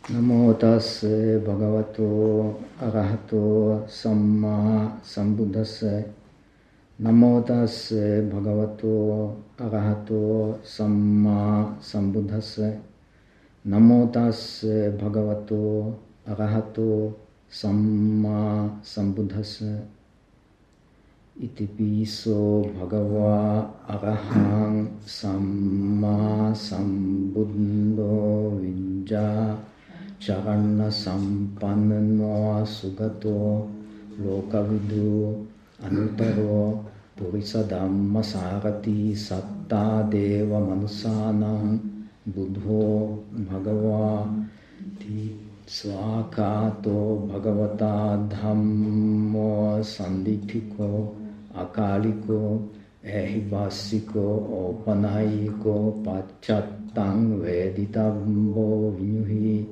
Namo tassa bhagavato arahato samma sambuddhassa. Namo tassa bhagavato arahato samma sambuddhassa. Namo tassa bhagavato arahato samma sambuddhassa. Iti piso bhagava arahang samma sambuddho vijja charana sampannano sugato lokavidu anutaro purisa dhamma sarati satta deva manusanam buddho bhagava ti swakato bhagavata dhammo sandithiko akaliko ehivasiko opanayiko pachattang veditambo vinyuhi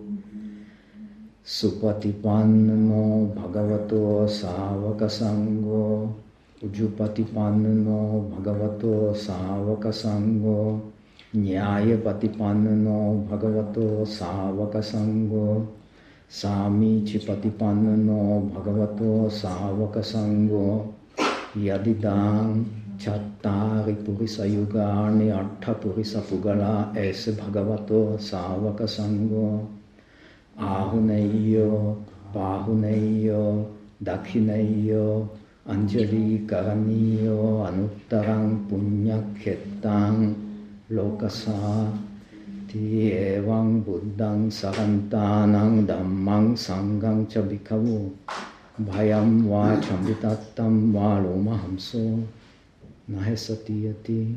supatipanno bhagavato savaka sangho ujupatipanno bhagavato savaka sangho nyayapatipanno bhagavato savaka sangho samicipatipanno bhagavato savaka sangho yadidang chattari purisa yugani atta purisa pugala ese bhagavato savaka sangho ahuneyo pahuneyo dakhineyo anjali karaniyo anuttarang punyakhetang lokasa ti evang buddhang sarantanang dhammang sanghang cha bhikkhavu bhayam va chambitattam va lomahamso nahe satiyati.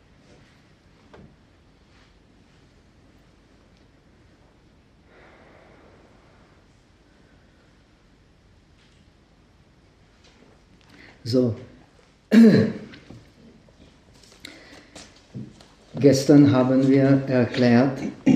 So, gestern haben wir erklärt,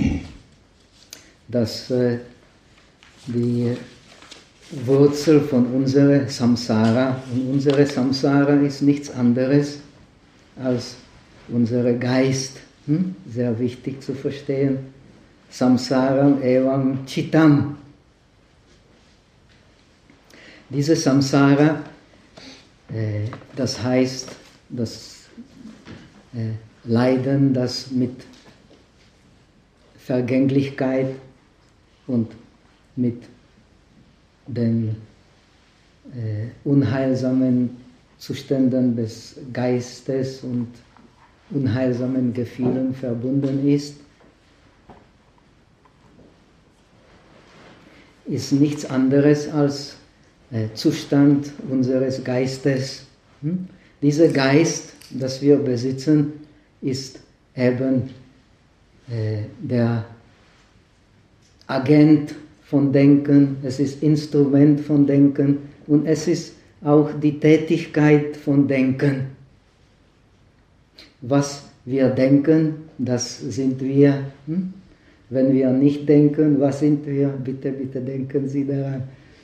dass die Wurzel von unserer Samsara, und unsere Samsara ist nichts anderes als unser Geist. Sehr wichtig zu verstehen. Samsaram evam chitam. Diese Samsara, das heißt, das Leiden, das mit Vergänglichkeit und mit den unheilsamen Zuständen des Geistes und unheilsamen Gefühlen verbunden ist, ist nichts anderes als Zustand unseres Geistes. Dieser Geist, das wir besitzen, ist eben der Agent von Denken, es ist Instrument von Denken und es ist auch die Tätigkeit von Denken. Was wir denken, das sind wir. Wenn wir nicht denken, was sind wir? Bitte, bitte denken Sie daran.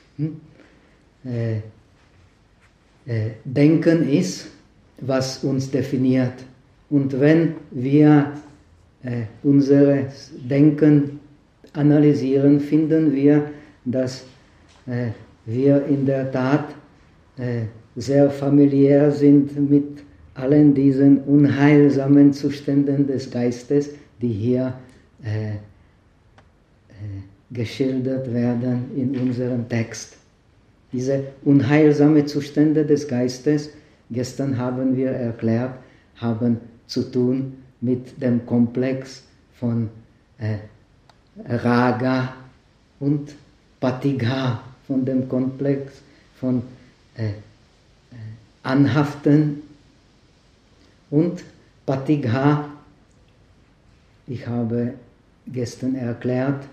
Denken ist, was uns definiert. Und wenn wir unser Denken analysieren, finden wir, dass wir in der Tat sehr familiär sind mit allen diesen unheilsamen Zuständen des Geistes, die hier geschildert werden in unserem Text. Diese unheilsamen Zustände des Geistes, gestern haben wir erklärt, haben zu tun mit dem Komplex von Raga und Patigha, von dem Komplex von Anhaften und Patigha. Ich habe gestern erklärt,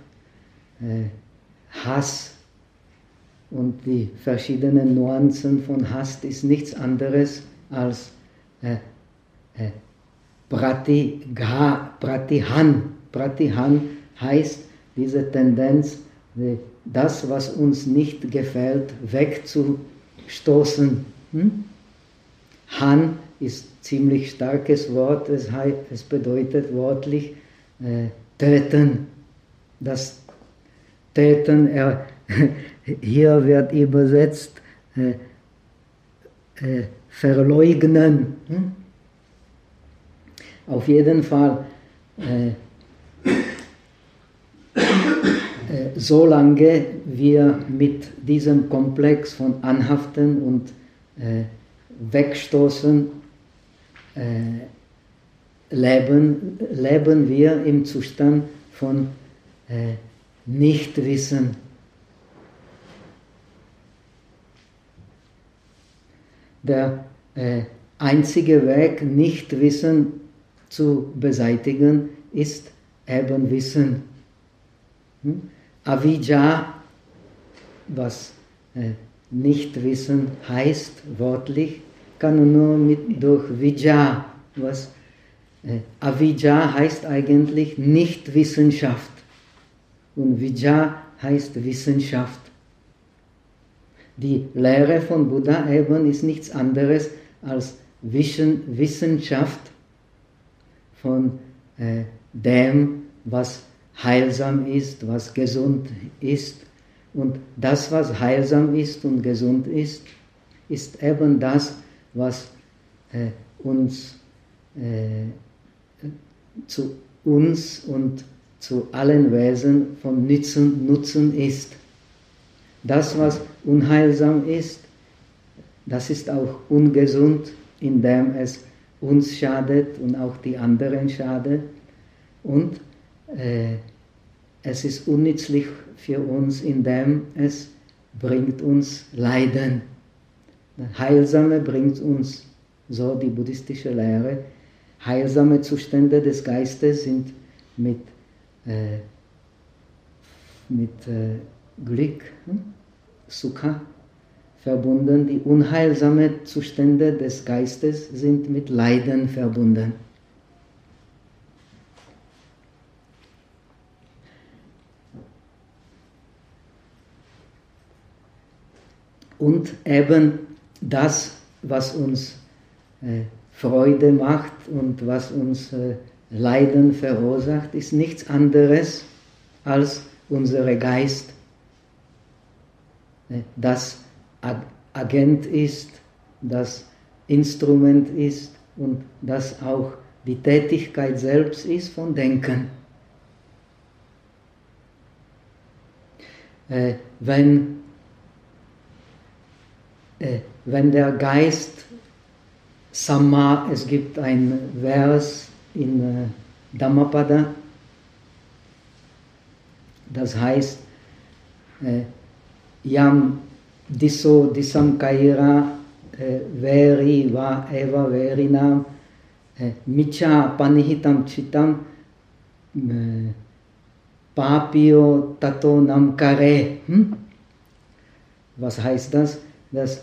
Hass und die verschiedenen Nuancen von Hass ist nichts anderes als Pratihan. Pratihan heißt diese Tendenz, das, was uns nicht gefällt, wegzustoßen. Han ist ein ziemlich starkes Wort, es bedeutet wörtlich töten. Das täten, hier wird übersetzt, verleugnen. Auf jeden Fall, solange wir mit diesem Komplex von Anhaften und Wegstoßen leben wir im Zustand von Nichtwissen. Der einzige Weg, Nichtwissen zu beseitigen, ist eben Wissen. Avijja, was Nichtwissen heißt, wörtlich, kann nur durch Vijja, was Avijja heißt eigentlich Nichtwissenschaft und Vijja heißt Wissenschaft. Die Lehre von Buddha eben ist nichts anderes als Wissenschaft von dem, was heilsam ist, was gesund ist. Und das, was heilsam ist und gesund ist, ist eben das, was uns zu uns und zu allen Wesen von Nutzen ist. Das, was unheilsam ist, das ist auch ungesund, indem es uns schadet und auch die anderen schadet. Und es ist unnützlich für uns, indem es bringt uns Leiden. Das Heilsame bringt uns, so die buddhistische Lehre, heilsame Zustände des Geistes sind mit Glück, Sukha, verbunden. Die unheilsamen Zustände des Geistes sind mit Leiden verbunden. Und eben das, was uns Freude macht und was uns Leiden verursacht, ist nichts anderes als unser Geist, das Agent ist, das Instrument ist und das auch die Tätigkeit selbst ist von Denken. Wenn der Geist Samma, es gibt ein Vers in Dhammapada, das heißt, Yam diso disam kaira veri va eva verinam micha panihitam chitam papio tato nam kare. Was heißt das? Dass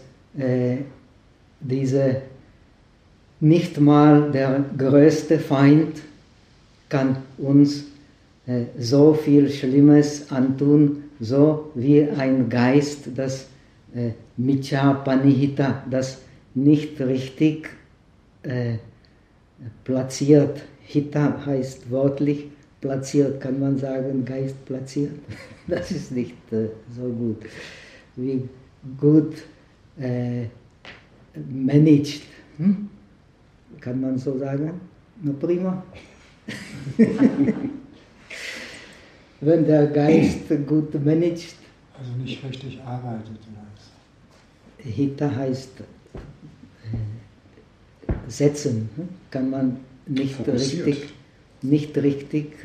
nicht mal der größte Feind kann uns so viel Schlimmes antun, so wie ein Geist, das Micha Panihita, das nicht richtig platziert. Hita heißt wörtlich platziert, kann man sagen, Geist platziert. Das ist nicht so gut. Wie gut managed. Kann man so sagen? Na prima. Wenn der Geist gut managt. Also nicht richtig arbeitet. Hita heißt setzen. Kann man nicht richtig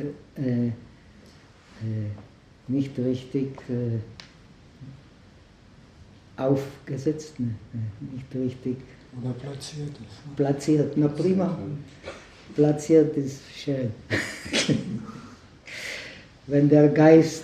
aufgesetzt, nicht richtig oder platziert ist. Platziert, na prima. Platziert ist schön. Wenn der Geist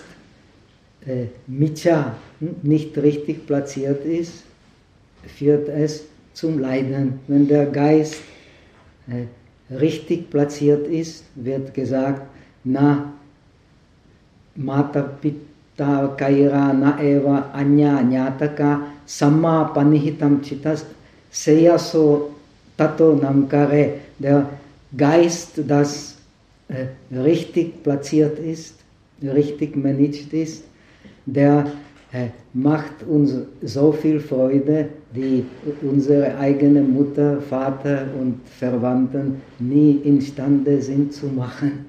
Micha nicht richtig platziert ist, führt es zum Leiden. Wenn der Geist richtig platziert ist, wird gesagt, na Mata Pitta Kaira na eva anya nyataka samma panihitam chitas seyaso tato namkare. Der Geist, das richtig platziert ist, richtig managed ist, der macht uns so viel Freude, die unsere eigene Mutter, Vater und Verwandten nie imstande sind zu machen.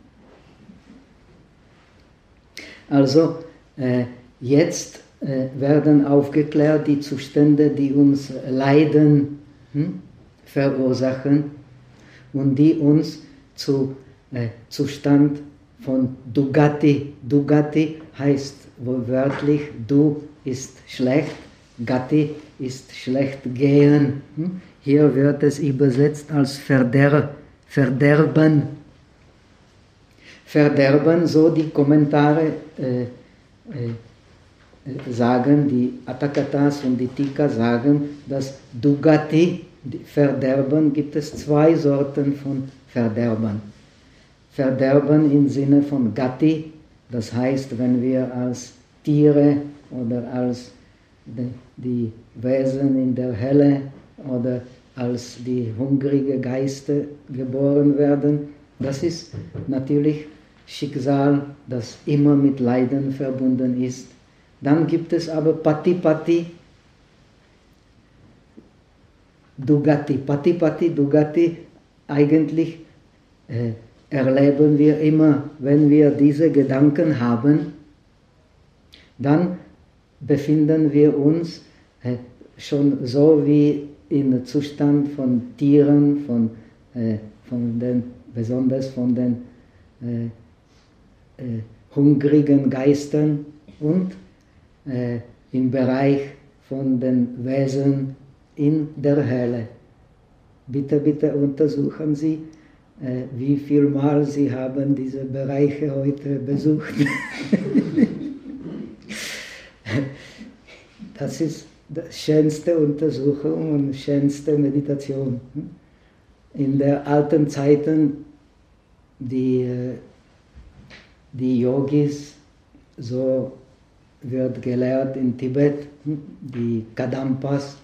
Also jetzt werden aufgeklärt die Zustände, die uns Leiden verursachen und die uns zu Zustand von Dugati. Dugati heißt wörtlich, du ist schlecht, Gati ist schlecht gehen. Hier wird es übersetzt als Verderben. Verderben, so die Kommentare sagen, die Atthakatas und die Tika sagen, dass Dugati, Verderben, gibt es zwei Sorten von Verderben. Verderben im Sinne von Gati, das heißt, wenn wir als Tiere oder als die Wesen in der Hölle oder als die hungrige Geister geboren werden, das ist natürlich Schicksal, das immer mit Leiden verbunden ist. Dann gibt es aber Pati-Pati, Dugati. Pati-Pati, Dugati, eigentlich erleben wir immer, wenn wir diese Gedanken haben, dann befinden wir uns schon so wie im Zustand von Tieren, besonders von den hungrigen Geistern und im Bereich von den Wesen in der Hölle. Bitte, bitte untersuchen Sie, wie viel Mal Sie haben diese Bereiche heute besucht. Das ist die schönste Untersuchung und schönste Meditation. In der alten Zeiten, die Yogis, so wird gelehrt in Tibet, die Kadampas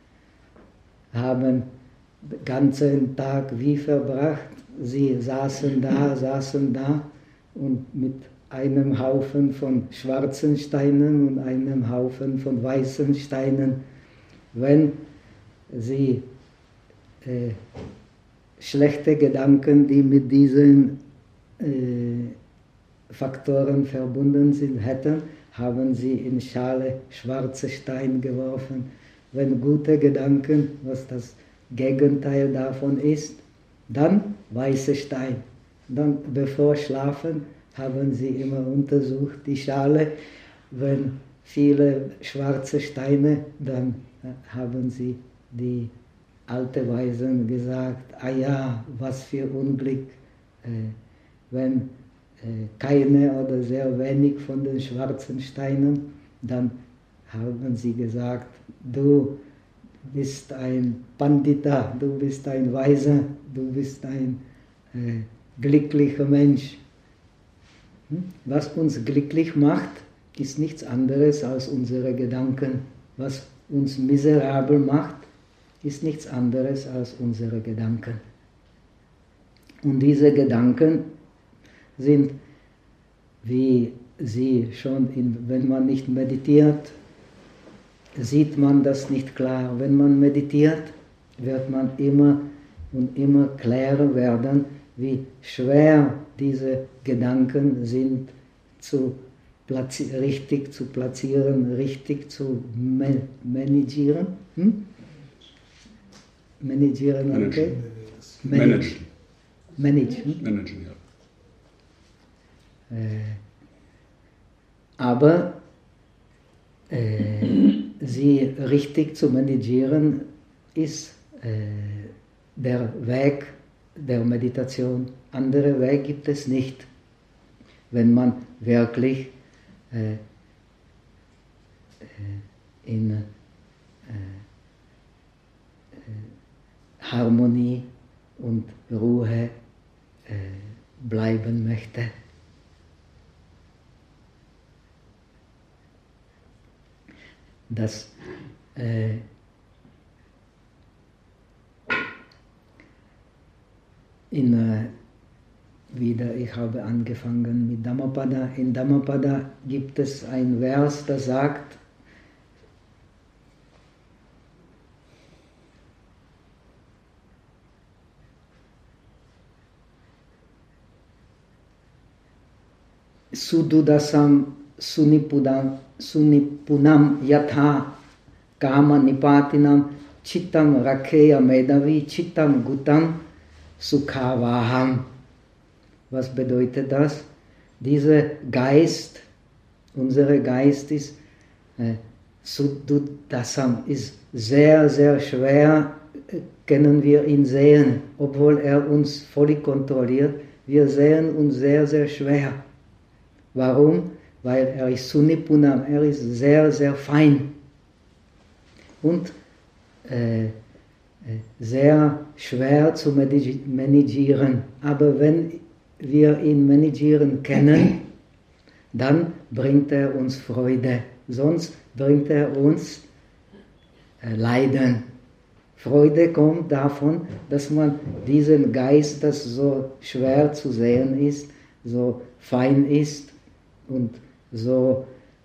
haben den ganzen Tag wie verbracht. Sie saßen da und mit einem Haufen von schwarzen Steinen und einem Haufen von weißen Steinen. Wenn sie schlechte Gedanken, die mit diesen Faktoren verbunden sind, hätten, haben sie in Schale schwarze Steine geworfen. Wenn gute Gedanken, was das Gegenteil davon ist, dann weiße Stein. Dann bevor Schlafen haben sie immer untersucht die Schale. Wenn viele schwarze Steine, dann haben sie die alte Weisen gesagt, ah ja, was für Unglück, wenn keine oder sehr wenig von den schwarzen Steinen, dann haben sie gesagt, du bist ein Pandita, du bist ein Weiser, du bist ein glücklicher Mensch. Was uns glücklich macht, ist nichts anderes als unsere Gedanken. Was uns miserabel macht, ist nichts anderes als unsere Gedanken. Und diese Gedanken sind, wie sie schon, wenn man nicht meditiert, sieht man das nicht klar. Wenn man meditiert, wird man immer und immer klarer werden, wie schwer diese Gedanken sind, richtig zu platzieren, richtig zu managieren. Managieren, okay? Managen, ja. Aber sie richtig zu managieren ist der Weg der Meditation. Andere Weg gibt es nicht, wenn man wirklich in Harmonie und Ruhe bleiben möchte. Das wieder, ich habe angefangen mit Dhammapada. In Dhammapada gibt es ein Vers, das sagt, Sududasam sunipunam yatha kama nipatinam chittam rakeya medavi chittam gutam sukhavaham. Was bedeutet das? Dieser Geist, unser Geist ist Sududasam, ist sehr, sehr schwer, können wir ihn sehen, obwohl er uns völlig kontrolliert. Wir sehen uns sehr, sehr schwer. Warum? Weil er ist Sunipunam, er ist sehr, sehr fein und sehr schwer zu managieren. Aber wenn wir ihn managieren können, dann bringt er uns Freude, sonst bringt er uns Leiden. Freude kommt davon, dass man diesen Geist, das so schwer zu sehen ist, so fein ist, und so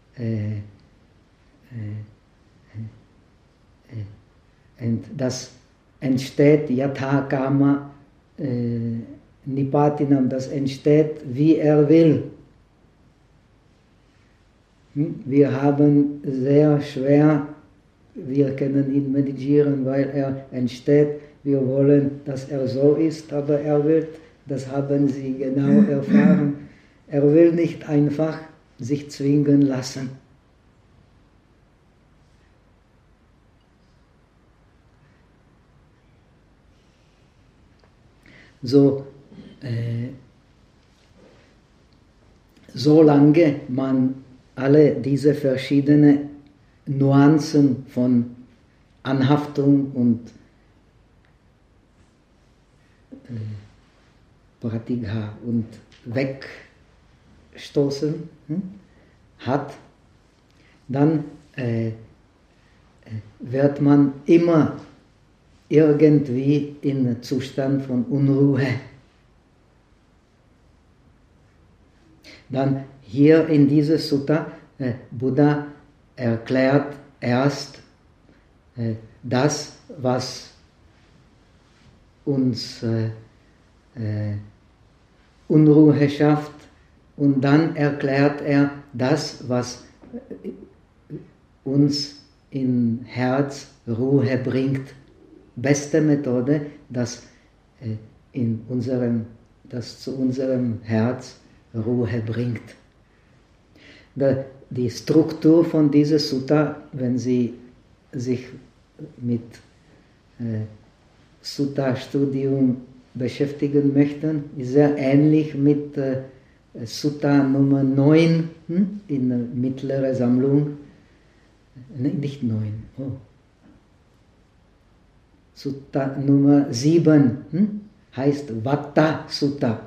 und das entsteht Yatha Kama Nipatinam, das entsteht wie er will. Wir haben sehr schwer, wir können ihn meditieren, weil er entsteht, wir wollen, dass er so ist, aber er will, das haben Sie genau erfahren. Er will nicht einfach sich zwingen lassen. Solange man alle diese verschiedenen Nuancen von Anhaftung und Pratigha und wegstoßen hat, dann wird man immer irgendwie in Zustand von Unruhe. Dann hier in dieser Sutta, Buddha erklärt erst das, was uns Unruhe schafft, und dann erklärt er das, was uns in Herz Ruhe bringt. Beste Methode, das zu unserem Herz Ruhe bringt. Die Struktur von dieser Sutta, wenn Sie sich mit Sutta-Studium beschäftigen möchten, ist sehr ähnlich mit Sutta Nummer 9 in der mittleren Sammlung. Nicht 9. Oh. Sutta Nummer 7 heißt Vata Sutta.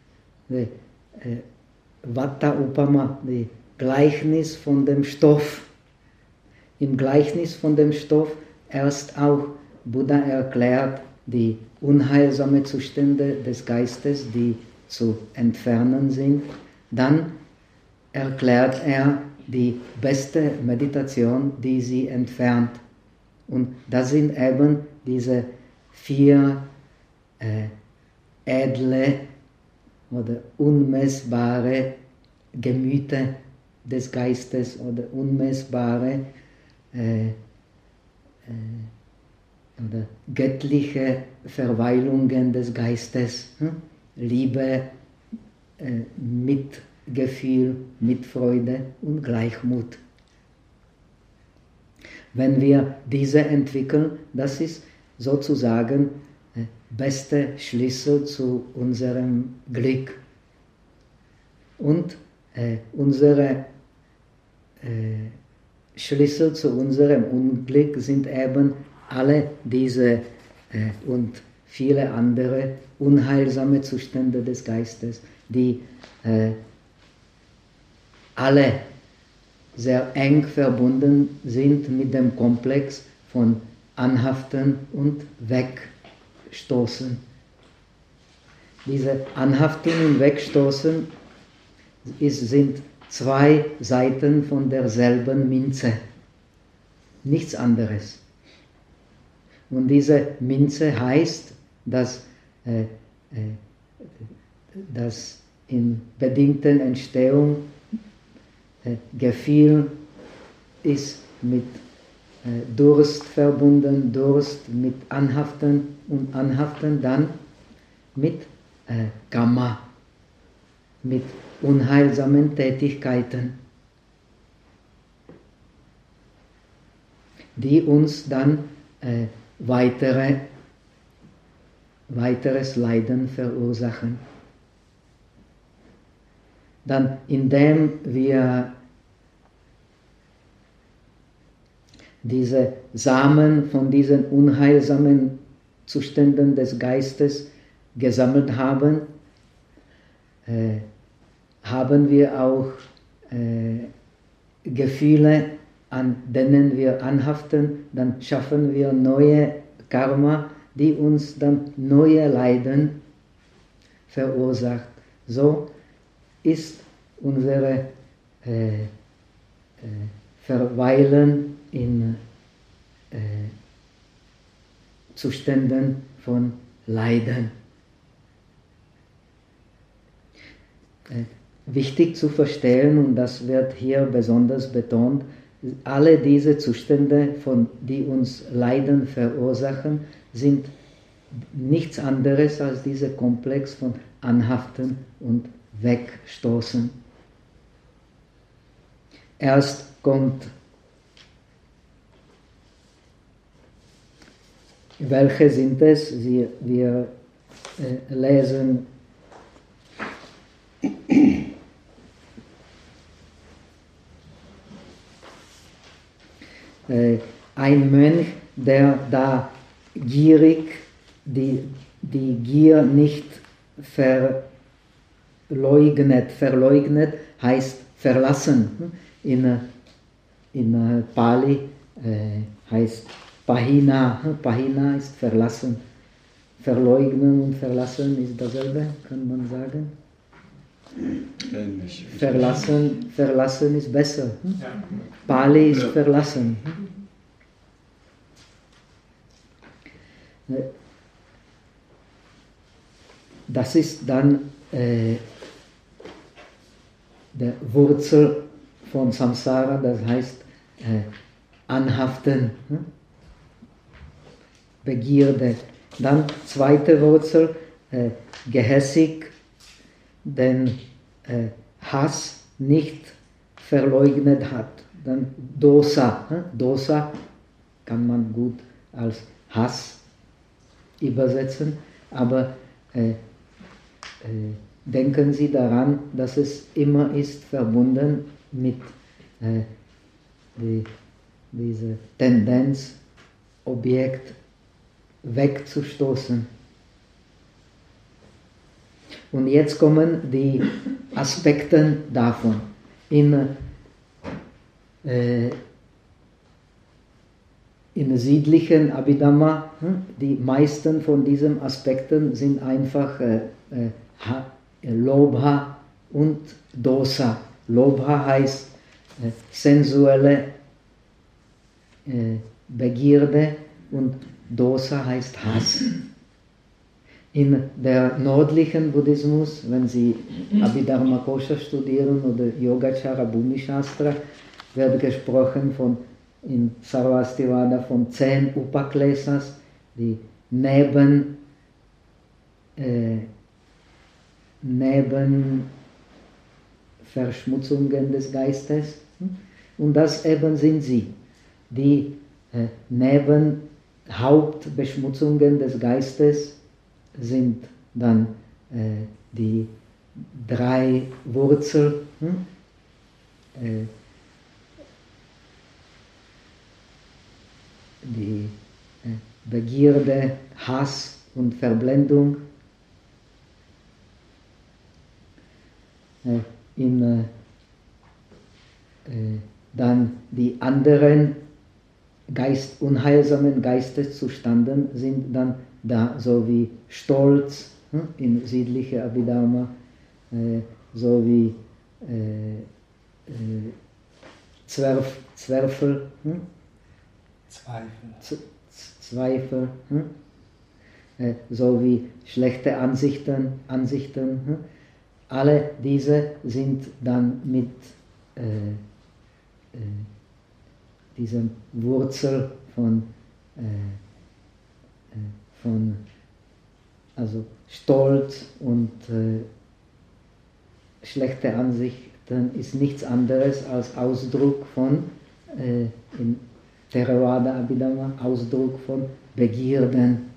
Vata Upama, das Gleichnis von dem Stoff. Im Gleichnis von dem Stoff erst auch Buddha erklärt die unheilsamen Zustände des Geistes, die zu entfernen sind. Dann erklärt er die beste Meditation, die sie entfernt. Und das sind eben diese 4 edle oder unmessbare Gemüter des Geistes oder unmessbare oder göttliche Verweilungen des Geistes. Liebe, Mitgefühl, Mitfreude und Gleichmut. Wenn wir diese entwickeln, das ist sozusagen der beste Schlüssel zu unserem Glück. Und unsere Schlüssel zu unserem Unglück sind eben alle diese und viele andere unheilsame Zustände des Geistes, die alle sehr eng verbunden sind mit dem Komplex von Anhaften und Wegstoßen. Diese Anhaften und Wegstoßen sind zwei Seiten von derselben Münze, nichts anderes. Und diese Münze heißt, dass in bedingten Entstehung Gefühl ist mit Durst verbunden, Durst mit Anhaften und Anhaften dann mit Karma, mit unheilsamen Tätigkeiten, die uns dann weiteres Leiden verursachen. Dann, indem wir diese Samen von diesen unheilsamen Zuständen des Geistes gesammelt haben, haben wir auch Gefühle, an denen wir anhaften, dann schaffen wir neue Karma, die uns dann neue Leiden verursacht. So ist unser Verweilen in Zuständen von Leiden. Wichtig zu verstehen, und das wird hier besonders betont, alle diese Zustände, die uns Leiden verursachen, sind nichts anderes als dieser Komplex von Anhaften und Wegstoßen. Erst kommt, welche sind es? Wir lesen ein Mönch, der da gierig die Gier nicht verleugnet heißt verlassen. In Pali heißt Pahina. Pahina ist verlassen. Verleugnen und verlassen ist dasselbe, kann man sagen. Ähnlich. Verlassen ist besser. Pali ist verlassen. Das ist dann der Wurzel von Samsara, das heißt Anhaften, Begierde. Dann zweite Wurzel, gehässig, den Hass nicht verleugnet hat. Dann Dosa. Dosa kann man gut als Hass übersetzen, aber denken Sie daran, dass es immer ist verbunden mit dieser Tendenz, Objekt wegzustoßen. Und jetzt kommen die Aspekte davon. In südlichen Abhidhamma, die meisten von diesen Aspekten sind einfach Lobha und Dosa. Lobha heißt sensuelle Begierde und Dosa heißt Hass. In der nördlichen Buddhismus, wenn Sie Abhidharma Kosha studieren oder Yogacara Bhumi Shastra, wird gesprochen in Sarvastivada von 10 Upaklesas, die Nebenverschmutzungen des Geistes. Und das eben sind sie, die Hauptbeschmutzungen des Geistes sind dann die 3 Wurzeln, die Begierde, Hass und Verblendung. Dann die anderen unheilsamen Geisteszuständen sind dann da, so wie Stolz, in südliche Abhidharma, so wie Zweifel, so wie schlechte Ansichten, alle diese sind dann mit diesem Wurzel von also Stolz und schlechte Ansichten ist nichts anderes als Ausdruck von, in Theravada Abhidharma, Ausdruck von Begierden.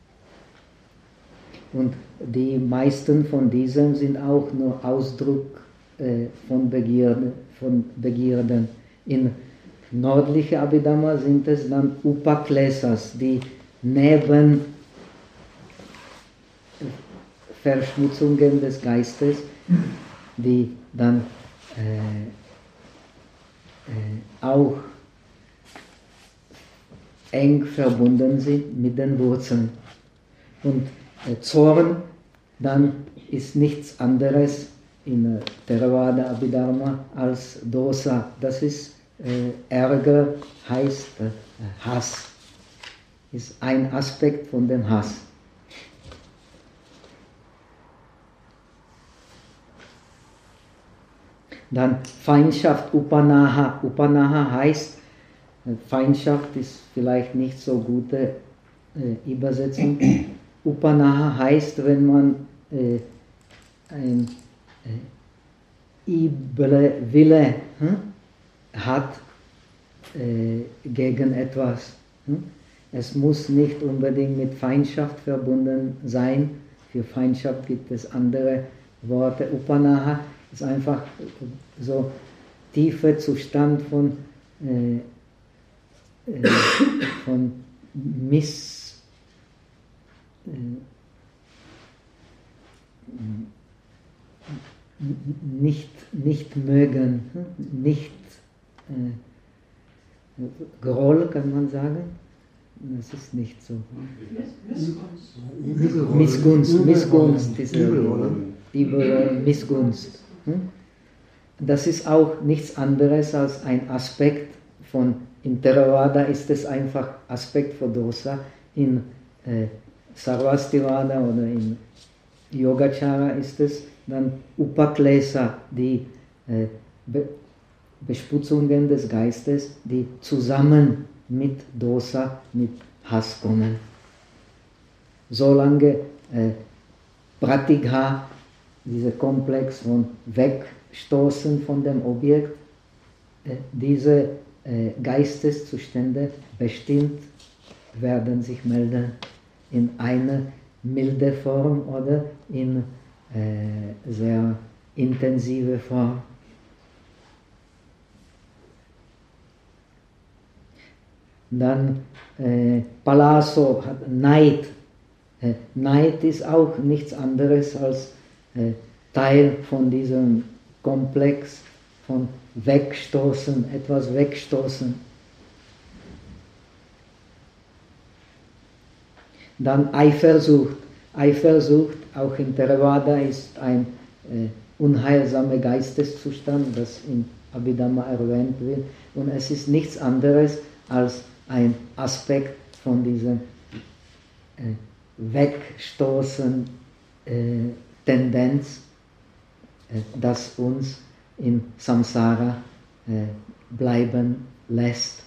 Und die meisten von diesen sind auch nur Ausdruck von Begierden. In nördliche Abhidharma sind es dann Upaklesas, die neben Verschmutzungen des Geistes, die dann auch eng verbunden sind mit den Wurzeln. Und Zorn dann ist nichts anderes in Theravada Abhidharma als Dosa. Das ist Ärger, heißt Hass. Ist ein Aspekt von dem Hass. Dann Feindschaft, Upanaha. Upanaha heißt, Feindschaft ist vielleicht nicht so gute Übersetzung. Upanaha heißt, wenn man ein üble Wille hat gegen etwas. Es muss nicht unbedingt mit Feindschaft verbunden sein. Für Feindschaft gibt es andere Worte. Upanaha ist einfach so tiefer Zustand von nicht mögen, nicht Groll, kann man sagen. Das ist nicht so. Missgunst, diese üble Missgunst. Das ist auch nichts anderes als ein Aspekt von, in Theravada ist es einfach Aspekt von Dosa, in Sarvastivada oder in Yogacara ist es dann Upaklesa, die Besputzungen des Geistes, die zusammen mit Dosa, mit Hass kommen. Solange Pratigha, dieser Komplex von Wegstoßen von dem Objekt, diese Geisteszustände bestimmt werden sich melden in einer milde Form oder in sehr intensive Form. Dann Palazzo hat Neid. Neid ist auch nichts anderes als Teil von diesem Komplex von Wegstoßen, etwas wegstoßen. Dann Eifersucht. Eifersucht, auch in Theravada, ist ein unheilsamer Geisteszustand, das in Abhidhamma erwähnt wird. Und es ist nichts anderes als ein Aspekt von diesem Wegstoßen Tendenz, das uns in Samsara bleiben lässt.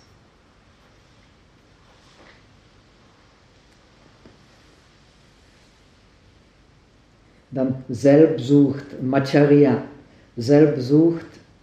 Dann Selbstsucht, Macharya. Selbstsucht,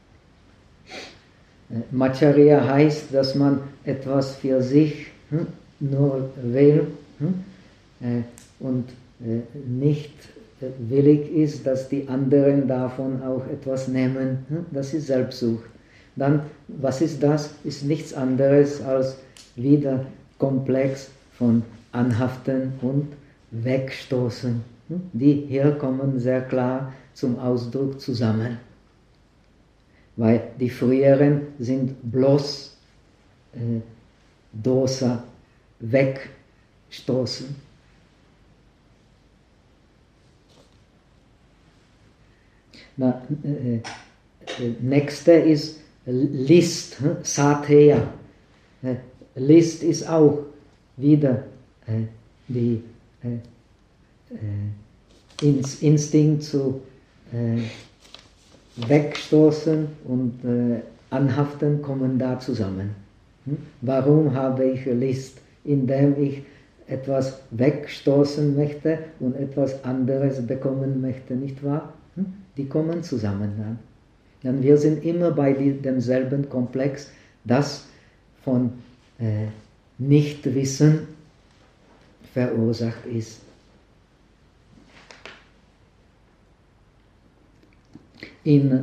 Macharya heißt, dass man etwas für sich nur will und nicht willig ist, dass die anderen davon auch etwas nehmen. Das ist Selbstsucht. Dann, was ist das? Ist nichts anderes als wieder Komplex von Anhaften und Wegstoßen. Die hier kommen sehr klar zum Ausdruck zusammen. Weil die früheren sind bloß Dosa, wegstoßen. Nächste ist List, Sateya. List ist auch wieder die Instinkt zu wegstoßen und anhaften kommen da zusammen. Warum habe ich List? Indem ich etwas wegstoßen möchte und etwas anderes bekommen möchte, nicht wahr? Die kommen zusammen dann. Denn wir sind immer bei demselben Komplex, das von Nichtwissen verursacht ist. In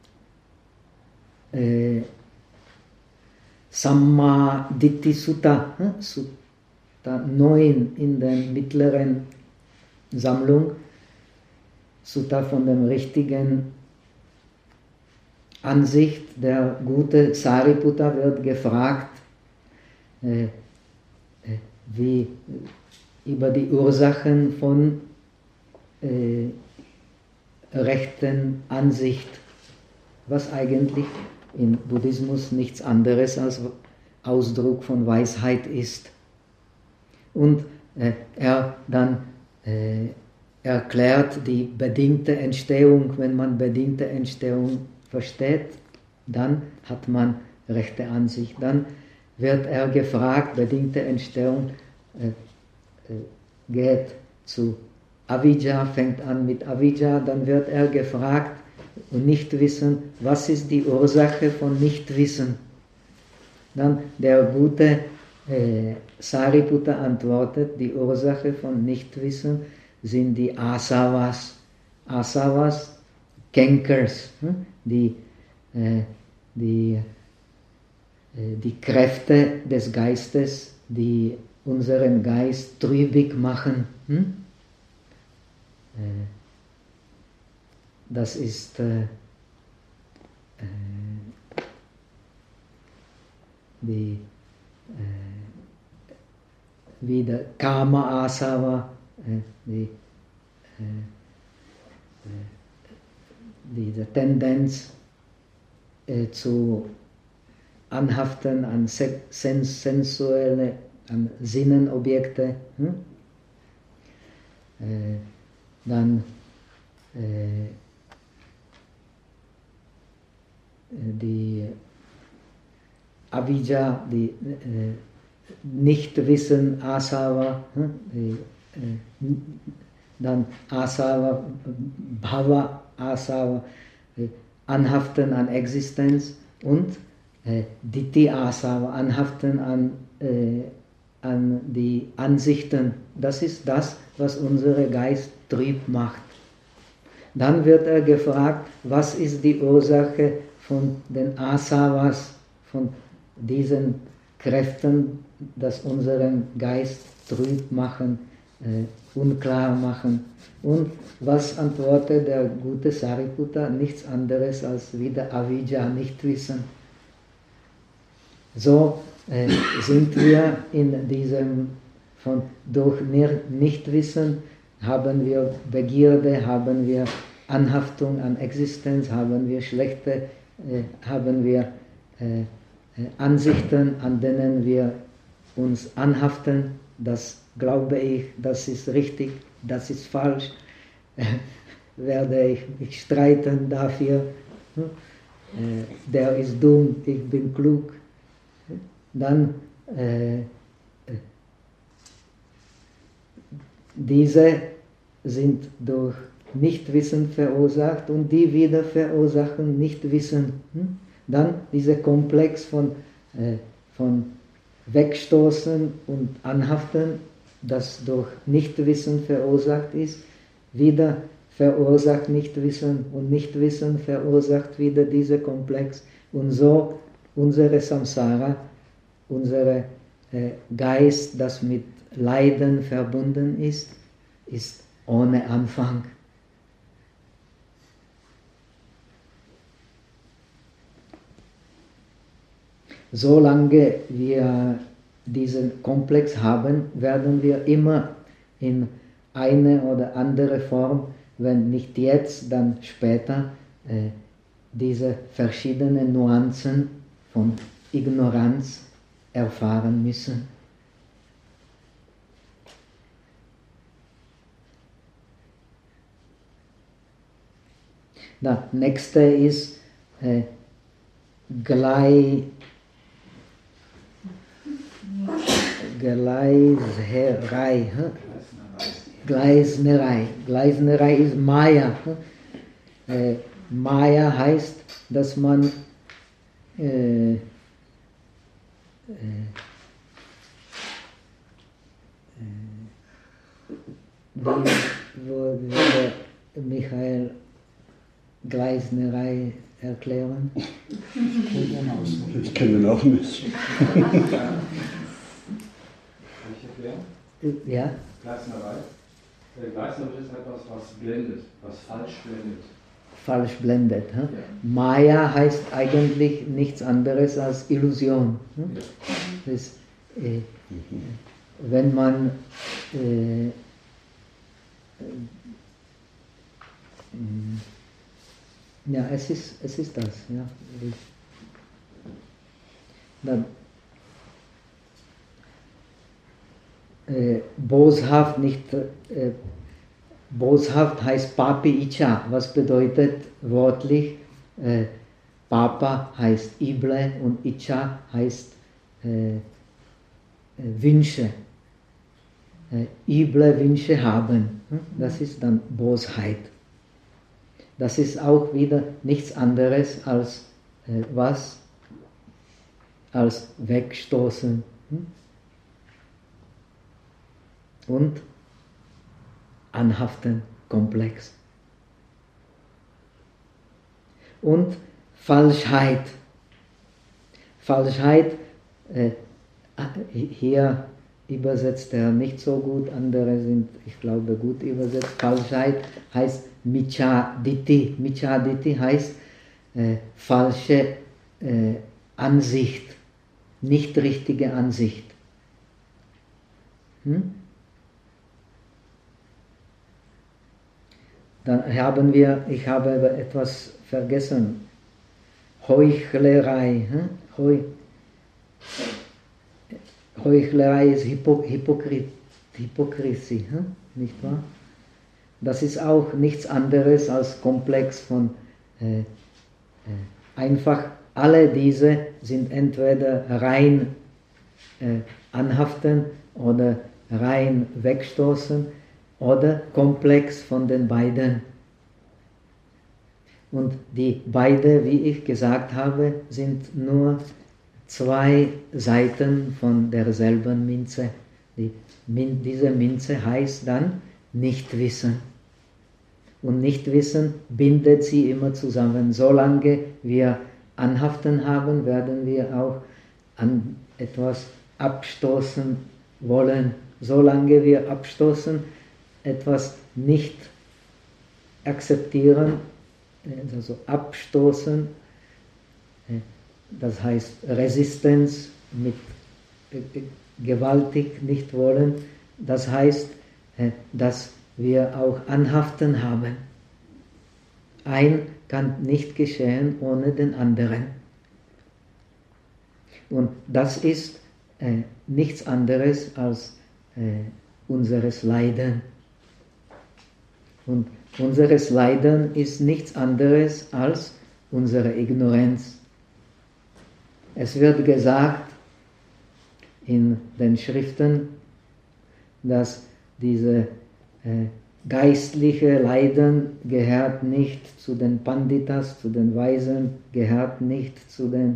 Sammaditthi Sutta, Sutta 9 in der mittleren Sammlung, Sutta von der richtigen Ansicht, der gute Sariputta wird gefragt, wie über die Ursachen von rechten Ansicht, was eigentlich im Buddhismus nichts anderes als Ausdruck von Weisheit ist. Und er dann erklärt die bedingte Entstehung. Wenn man bedingte Entstehung versteht, dann hat man rechte Ansicht. Dann wird er gefragt, bedingte Entstehung geht zu Avijja, fängt an mit Avijja, dann wird er gefragt und Nichtwissen, was ist die Ursache von Nichtwissen? Dann der gute Sariputta antwortet, die Ursache von Nichtwissen sind die Asavas. Asavas, Kenkers, die Kräfte des Geistes, die unseren Geist trübig machen. Das ist wieder Kama Asava, diese Tendenz zu anhaften an sensuelle, an Sinnenobjekte. Dann die Avijja, die Nichtwissen, Asava, dann Asava, Bhava, Asava, Anhaften an Existenz und Ditthi Asava, Anhaften an die Ansichten. Das ist das, was unseren Geist trüb macht. Dann wird er gefragt, was ist die Ursache von den Asavas, von diesen Kräften, das unseren Geist trüb machen, unklar machen. Und was antwortet der gute Sariputta? Nichts anderes als wieder Avijja, Nichtwissen. So sind wir in diesem, durch Nichtwissen haben wir Begierde, haben wir Anhaftung an Existenz, haben wir schlechte, haben wir Ansichten, an denen wir uns anhaften. Das glaube ich, das ist richtig, das ist falsch. Werde ich mich streiten dafür. Der ist dumm, ich bin klug. Dann diese sind durch Nichtwissen verursacht und die wieder verursachen Nichtwissen. Dann dieser Komplex von Wegstoßen und Anhaften, das durch Nichtwissen verursacht ist, wieder verursacht Nichtwissen und Nichtwissen verursacht wieder dieser Komplex. Und so unsere Samsara, unser Geist, das mit Leiden verbunden ist, ist ohne Anfang. Solange wir diesen Komplex haben, werden wir immer in eine oder andere Form, wenn nicht jetzt, dann später, diese verschiedenen Nuancen von Ignoranz erfahren müssen. Das nächste ist Gleiserei. Gleisnerei ist Maya. Maya heißt, dass man wie würde Michael Gleisnerei erklären? Ich kenne ihn auch nicht. Kann ich erklären? Ja? Gleisnerei. Gleisnerei ist etwas, was blendet, was falsch blendet. Falsch blendet. Ja? Maya heißt eigentlich nichts anderes als Illusion. Ja? Das, wenn man ja, es ist das. Ja. Dann, boshaft nicht boshaft heißt Papi Icha, was bedeutet wörtlich Papa heißt Ible und Icha heißt Wünsche. Ible Wünsche haben, das ist dann Bosheit. Das ist auch wieder nichts anderes als was? Als wegstoßen und anhaften, komplex. Und Falschheit. Falschheit, hier übersetzt er nicht so gut, andere sind, ich glaube, gut übersetzt. Falschheit heißt Michaditi. Michaditi heißt falsche Ansicht, nicht richtige Ansicht. Dann haben wir, ich habe etwas vergessen, Heuchlerei. Heuchlerei ist Hypokrisie, nicht wahr? Das ist auch nichts anderes als Komplex von einfach, alle diese sind entweder rein anhaften oder rein wegstoßen oder Komplex von den beiden. Und die beiden, wie ich gesagt habe, sind nur zwei Seiten von derselben Münze. Diese Münze heißt dann Nichtwissen. Und Nichtwissen bindet sie immer zusammen. Solange wir Anhaften haben, werden wir auch an etwas abstoßen wollen. Solange wir abstoßen, etwas nicht akzeptieren, also abstoßen, das heißt Resistenz mit gewaltig nicht wollen, das heißt, dass wir auch Anhaften haben. Ein kann nicht geschehen ohne den anderen. Und das ist nichts anderes als unseres Leiden. Und unseres Leiden ist nichts anderes als unsere Ignoranz. Es wird gesagt in den Schriften, dass diese geistliche Leiden gehört nicht zu den Panditas, zu den Weisen, gehört nicht zu den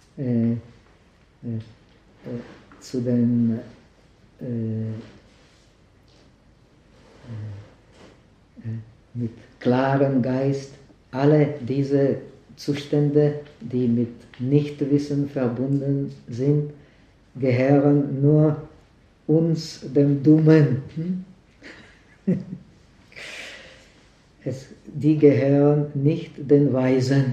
mit klarem Geist. Alle diese Zustände, die mit Nichtwissen verbunden sind, gehören nur uns, dem Dummen. Die gehören nicht den Weisen.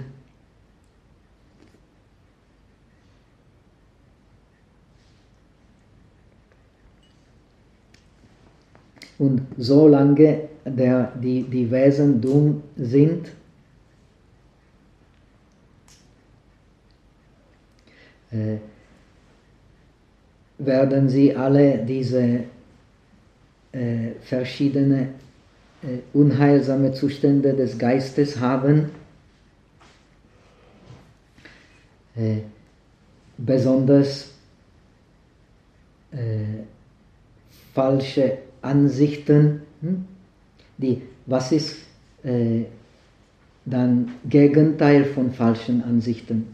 Und solange die Wesen dumm sind, werden sie alle diese verschiedene unheilsame Zustände des Geistes haben, besonders falsche Ansichten. Was ist dann Gegenteil von falschen Ansichten?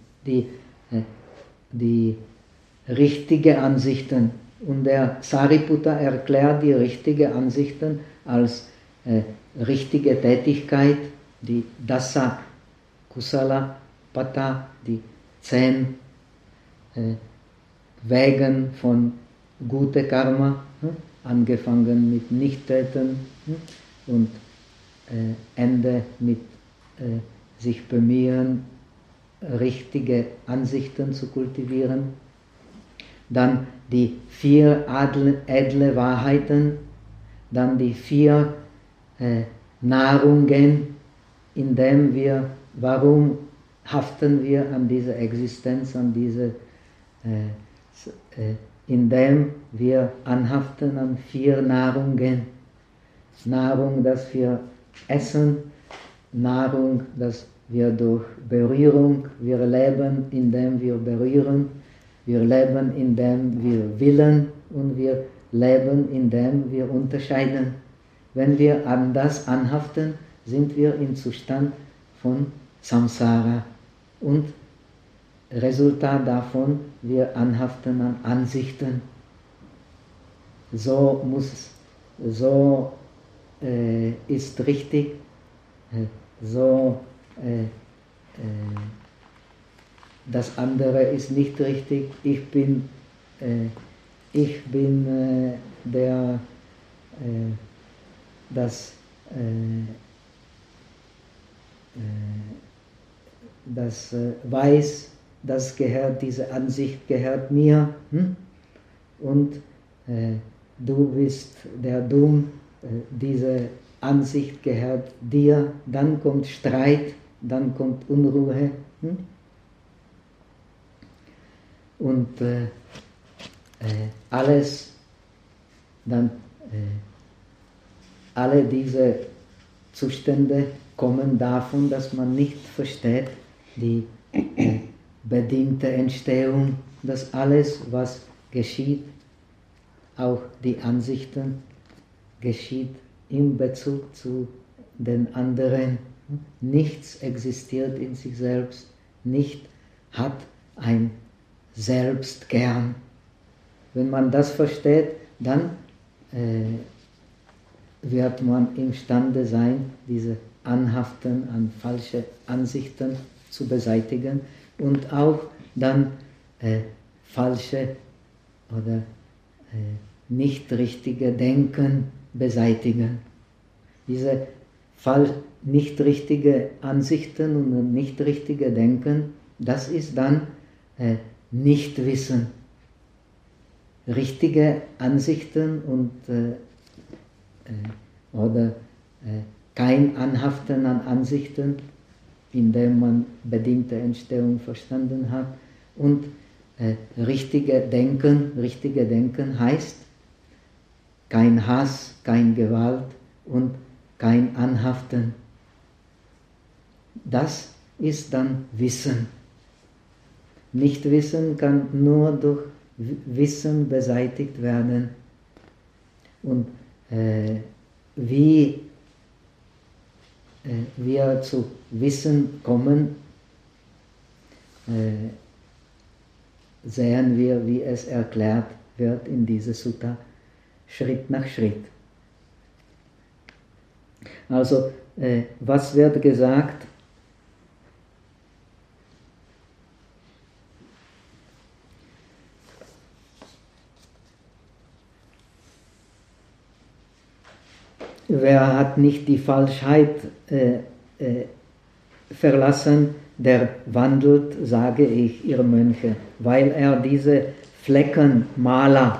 Die richtige Ansichten. Und der Sariputta erklärt die richtige Ansichten als richtige Tätigkeit, die Dasa Kusala Pata, die 10 Wegen von gutem Karma, angefangen mit Nichttäten und Ende mit sich bemühen, richtige Ansichten zu kultivieren. Dann die 4 edle Wahrheiten, dann die 4 Nahrungen, warum haften wir an diese Existenz, indem wir anhaften an 4 Nahrungen. Nahrung, das wir essen, Nahrung, das wir durch Berührung, wir leben, indem wir berühren, wir leben, indem wir willen und wir leben, indem wir unterscheiden. Wenn wir an das anhaften, sind wir im Zustand von Samsara und Resultat davon, wir anhaften an Ansichten. So ist richtig, das andere ist nicht richtig. Ich bin der das weiß, diese Ansicht gehört mir, und du bist der Dumm, diese Ansicht gehört dir, dann kommt Streit, dann kommt Unruhe. Und alle diese Zustände kommen davon, dass man nicht versteht, die bedingte Entstehung, dass alles, was geschieht, auch die Ansichten, geschieht in Bezug zu den anderen. Nichts existiert in sich selbst, nicht hat ein Selbstkern. Wenn man das versteht, dann wird man imstande sein, diese Anhaften an falsche Ansichten zu beseitigen und auch dann falsche oder nicht richtige Denken beseitigen. Diese nicht richtige Ansichten und nicht richtige Denken, das ist dann Nichtwissen. Richtige Ansichten und oder kein Anhaften an Ansichten, indem man bedingte Entstehung verstanden hat, und richtige Denken heißt kein Hass, kein Gewalt und kein Anhaften. Das ist dann Wissen. Nichtwissen kann nur durch Wissen beseitigt werden. Und wie wir zu Wissen kommen, sehen wir, wie es erklärt wird in dieser Sutta, Schritt nach Schritt. Also, was wird gesagt? Wer hat nicht die Falschheit verlassen, der wandelt, sage ich, ihr Mönche, weil er diese Fleckenmaler,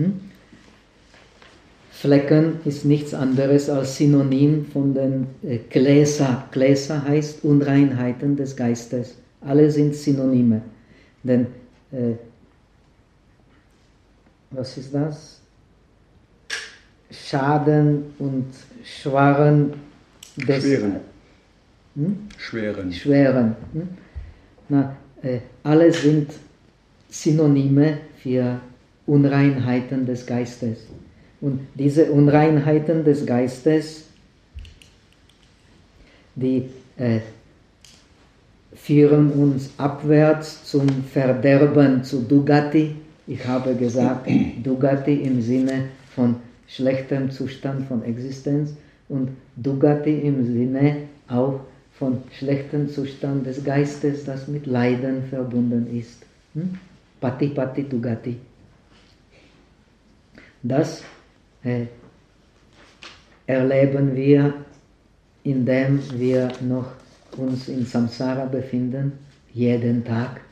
Flecken ist nichts anderes als Synonym von den Klesa. Klesa heißt Unreinheiten des Geistes. Alle sind Synonyme. Denn was ist das? Schaden und Schweren des Schweren. Na, alles sind Synonyme für Unreinheiten des Geistes. Und diese Unreinheiten des Geistes, die führen uns abwärts zum Verderben, zu Dugati. Ich habe gesagt, Dugati im Sinne von schlechtem Zustand von Existenz und Dugati im Sinne auch von schlechtem Zustand des Geistes, das mit Leiden verbunden ist. Pati Pati Dugati. Das erleben wir, indem wir noch uns in Samsara befinden, jeden Tag.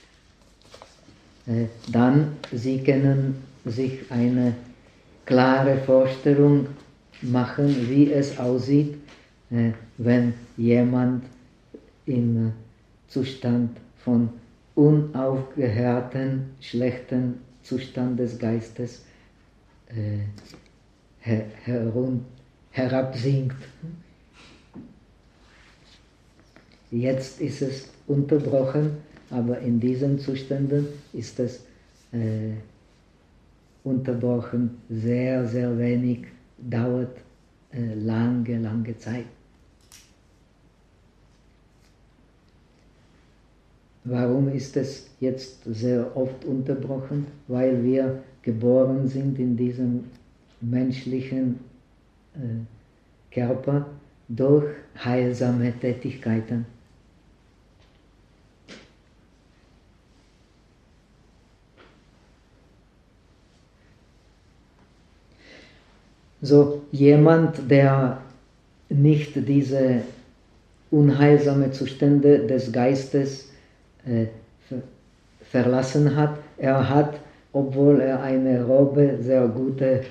Dann Sie können sich eine klare Vorstellung machen, wie es aussieht, wenn jemand im Zustand von unaufgehörten, schlechten Zustand des Geistes herabsinkt. Jetzt ist es unterbrochen, aber in diesen Zuständen ist es unterbrochen sehr, sehr wenig, dauert lange Zeit. Warum ist es jetzt sehr oft unterbrochen? Weil wir geboren sind in diesem menschlichen Körper durch heilsame Tätigkeiten. So jemand, der nicht diese unheilsamen Zustände des Geistes verlassen hat, er hat, obwohl er eine Robe sehr gute,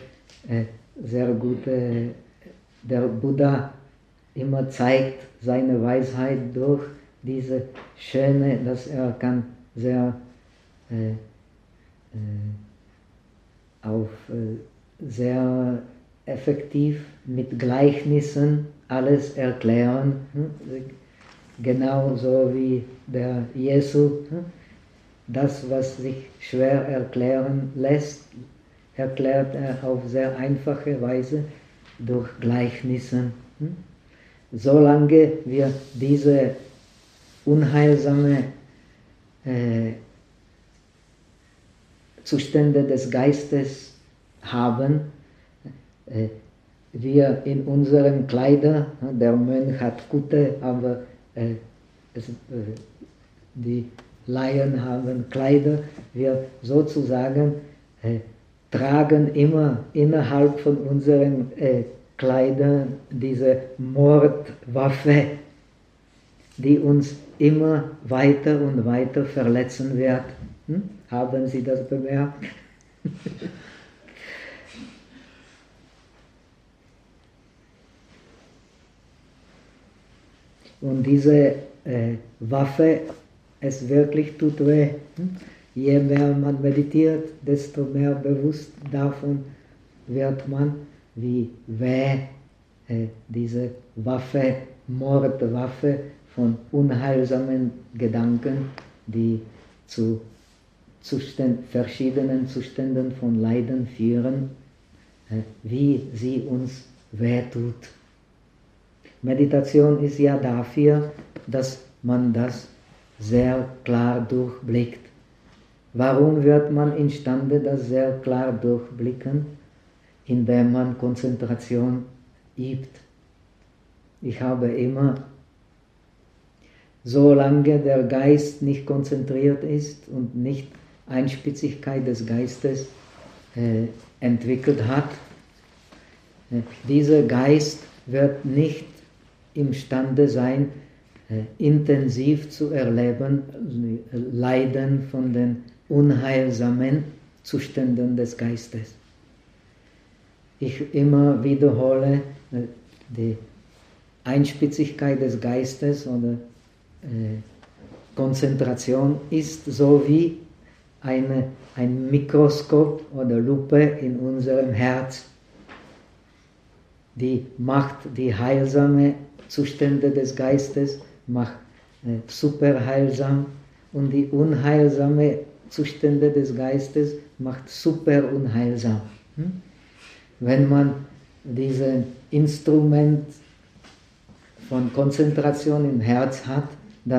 der Buddha immer zeigt seine Weisheit durch diese schöne, dass er kann sehr sehr effektiv mit Gleichnissen alles erklären, genauso wie der Jesu. Das, was sich schwer erklären lässt, erklärt er auf sehr einfache Weise durch Gleichnissen. Solange wir diese unheilsame Zustände des Geistes haben, wir in unserem Kleider, der Mönch hat Kutte, aber die Laien haben Kleider, wir sozusagen tragen immer innerhalb von unseren Kleidern diese Mordwaffe, die uns immer weiter und weiter verletzen wird. Haben Sie das bemerkt? Und diese Waffe, es wirklich tut weh. Je mehr man meditiert, desto mehr bewusst davon wird man, wie weh diese Waffe, Mordwaffe von unheilsamen Gedanken, die zu verschiedenen Zuständen von Leiden führen, wie sie uns wehtut. Meditation ist ja dafür, dass man das sehr klar durchblickt. Warum wird man imstande, das sehr klar durchblicken? Indem man Konzentration übt. Ich habe immer, solange der Geist nicht konzentriert ist und nicht Einspitzigkeit des Geistes entwickelt hat, dieser Geist wird nicht imstande sein, intensiv zu erleben, Leiden von den unheilsamen Zuständen des Geistes. Ich immer wiederhole, die Einspitzigkeit des Geistes oder Konzentration ist so wie ein Mikroskop oder Lupe in unserem Herz. Die macht die heilsame Zustände des Geistes, macht super heilsam, und die unheilsame Zustände des Geistes macht super unheilsam. Wenn man dieses Instrument von Konzentration im Herz hat,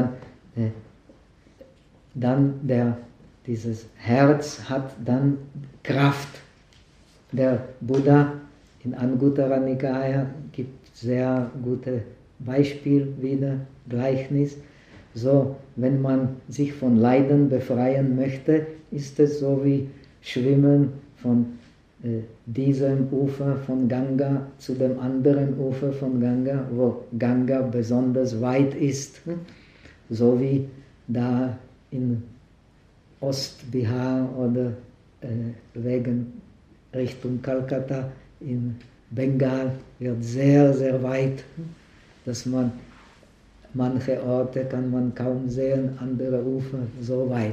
dieses Herz hat dann Kraft. Der Buddha in Anguttara Nikaya gibt sehr gute Beispiel wieder, Gleichnis. So, wenn man sich von Leiden befreien möchte, ist es so wie Schwimmen von diesem Ufer von Ganga zu dem anderen Ufer von Ganga, wo Ganga besonders weit ist. So wie da in Ostbihar oder wegen Richtung Kalkutta in Bengal wird sehr, sehr weit, dass man manche Orte kann man kaum sehen, andere Ufer so weit.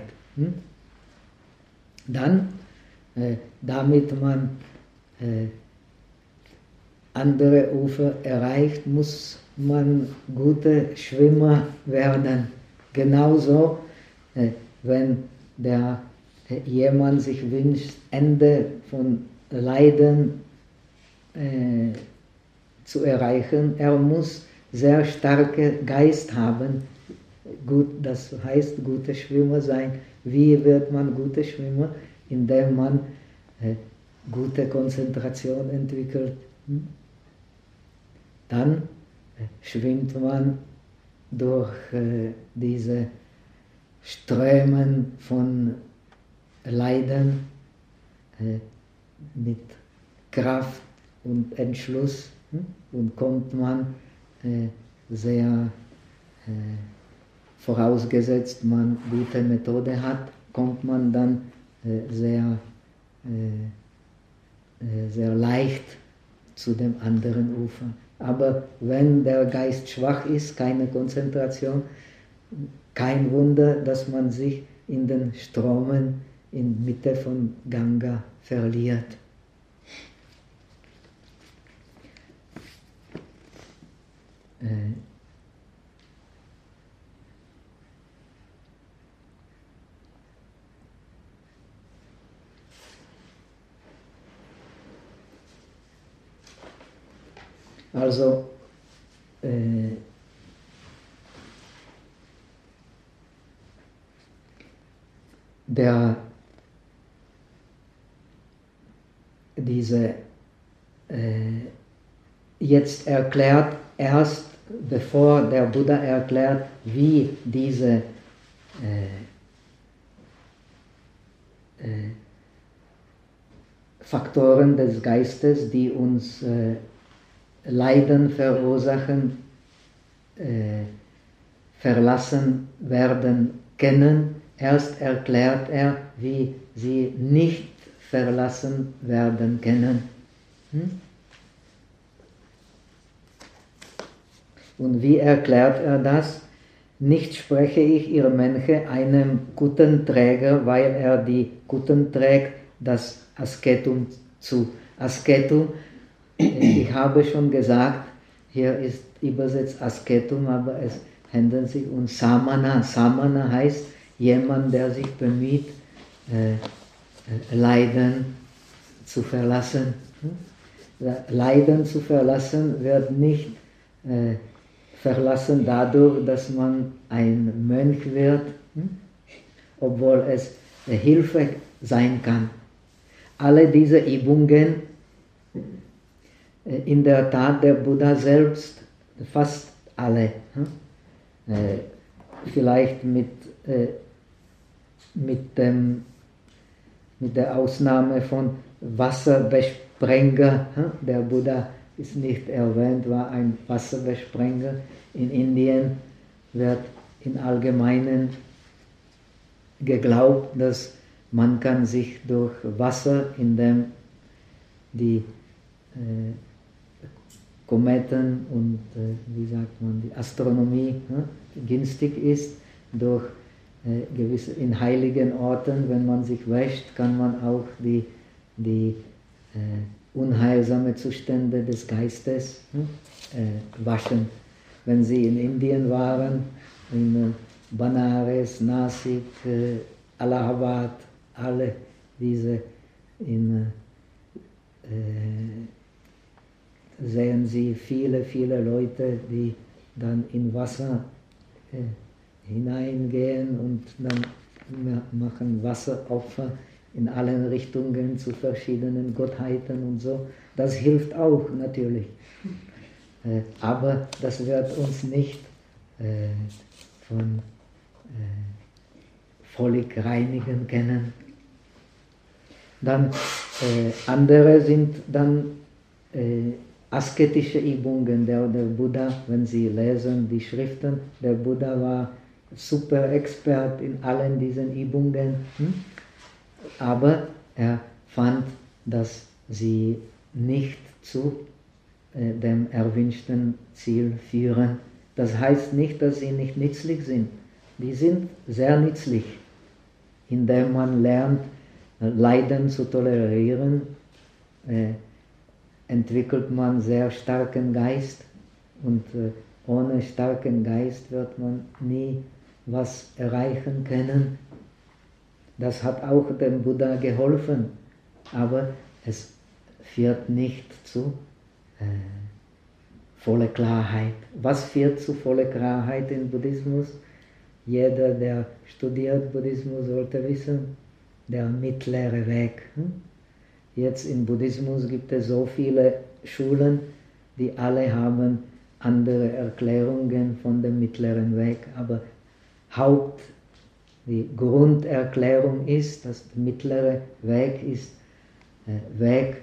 Dann, damit man andere Ufer erreicht, muss man gute Schwimmer werden. Genauso, wenn jemand sich wünscht, Ende von Leiden zu erreichen, er muss sehr starke Geist haben. Gut, das heißt, gute Schwimmer sein. Wie wird man gute Schwimmer? Indem man gute Konzentration entwickelt. Dann schwimmt man durch diese Strömen von Leiden mit Kraft und Entschluss, und kommt man sehr, vorausgesetzt man gute Methode hat, kommt man dann sehr leicht zu dem anderen Ufer. Aber wenn der Geist schwach ist, keine Konzentration, kein Wunder, dass man sich in den Strömen in Mitte von Ganga verliert. Also jetzt erklärt, erst bevor der Buddha erklärt, wie diese Faktoren des Geistes, die uns Leiden verursachen, verlassen werden können. Erst erklärt er, wie sie nicht verlassen werden können. Und wie erklärt er das? Nicht spreche ich, ihr Mönche, einem Kuttenträger, weil er die Kutten trägt, das Asketum zu. Asketum, ich habe schon gesagt, hier ist übersetzt Asketum, aber es handelt sich um Samana. Samana heißt jemand, der sich bemüht, Leiden zu verlassen. Leiden zu verlassen wird nicht verlassen dadurch, dass man ein Mönch wird, obwohl es Hilfe sein kann. Alle diese Übungen, in der Tat der Buddha selbst, fast alle, vielleicht mit der Ausnahme von Wasserbesprenger, der Buddha ist nicht erwähnt, war ein Wasserbesprenger. In Indien wird im Allgemeinen geglaubt, dass man kann sich durch Wasser, indem die Kometen und wie sagt man, die Astronomie günstig ist, durch gewisse, in heiligen Orten, wenn man sich wäscht, kann man auch die unheilsame Zustände des Geistes waschen. Wenn Sie in Indien waren, in Banares, Nasik, Allahabad, alle diese sehen Sie viele, viele Leute, die dann in Wasser hineingehen und dann machen Wasseropfer in allen Richtungen zu verschiedenen Gottheiten und so. Das hilft auch natürlich. Aber das wird uns nicht von völlig reinigen können. Dann andere sind dann asketische Übungen. Der Buddha, wenn Sie lesen die Schriften, der Buddha war super Expert in allen diesen Übungen, aber er fand, dass sie nicht zu dem erwünschten Ziel führen. Das heißt nicht, dass sie nicht nützlich sind. Die sind sehr nützlich, indem man lernt, Leiden zu tolerieren, entwickelt man sehr starken Geist und ohne starken Geist wird man nie was erreichen können. Das hat auch dem Buddha geholfen, aber es führt nicht zu voller Klarheit. Was führt zu voller Klarheit im Buddhismus? Jeder, der studiert Buddhismus, sollte wissen, der mittlere Weg. Jetzt im Buddhismus gibt es so viele Schulen, die alle haben andere Erklärungen von dem mittleren Weg, aber die Grunderklärung ist, dass der mittlere Weg ist Weg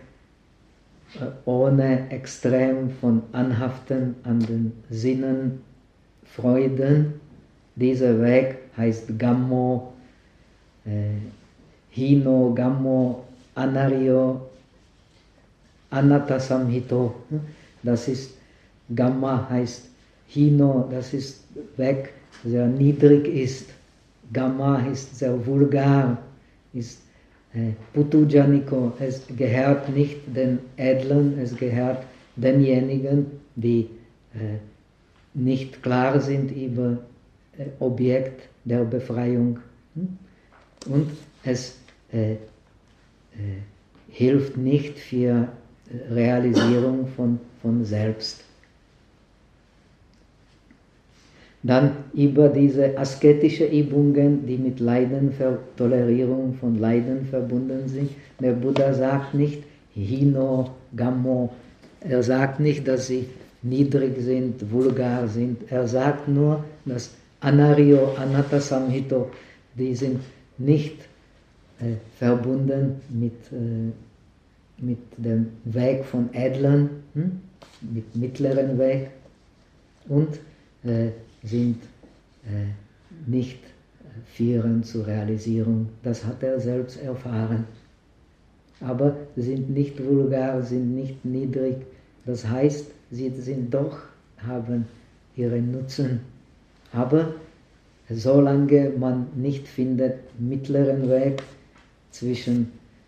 ohne extrem von Anhaften an den Sinnen, Freuden. Dieser Weg heißt Gammo, Hino, Gammo, Anaryo, Anattasamhito. Das ist, Gamma heißt Hino, das ist Weg, sehr niedrig ist. Gamma ist sehr vulgar, ist Putujaniko, es gehört nicht den Edlen, es gehört denjenigen, die nicht klar sind über Objekt der Befreiung. Und es hilft nicht für Realisierung von Selbst. Dann über diese asketische Übungen, die mit Tolerierung von Leiden verbunden sind. Der Buddha sagt nicht Hino, Gammo, er sagt nicht, dass sie niedrig sind, vulgar sind. Er sagt nur, dass Anaryo, Anattasamhito, die sind nicht verbunden mit dem Weg von Edlern, mit mittleren Weg und sind nicht führen zur Realisierung. Das hat er selbst erfahren. Aber sind nicht vulgar, sind nicht niedrig. Das heißt, sie sind doch, haben ihren Nutzen. Aber solange man nicht findet, mittleren Weg zwischen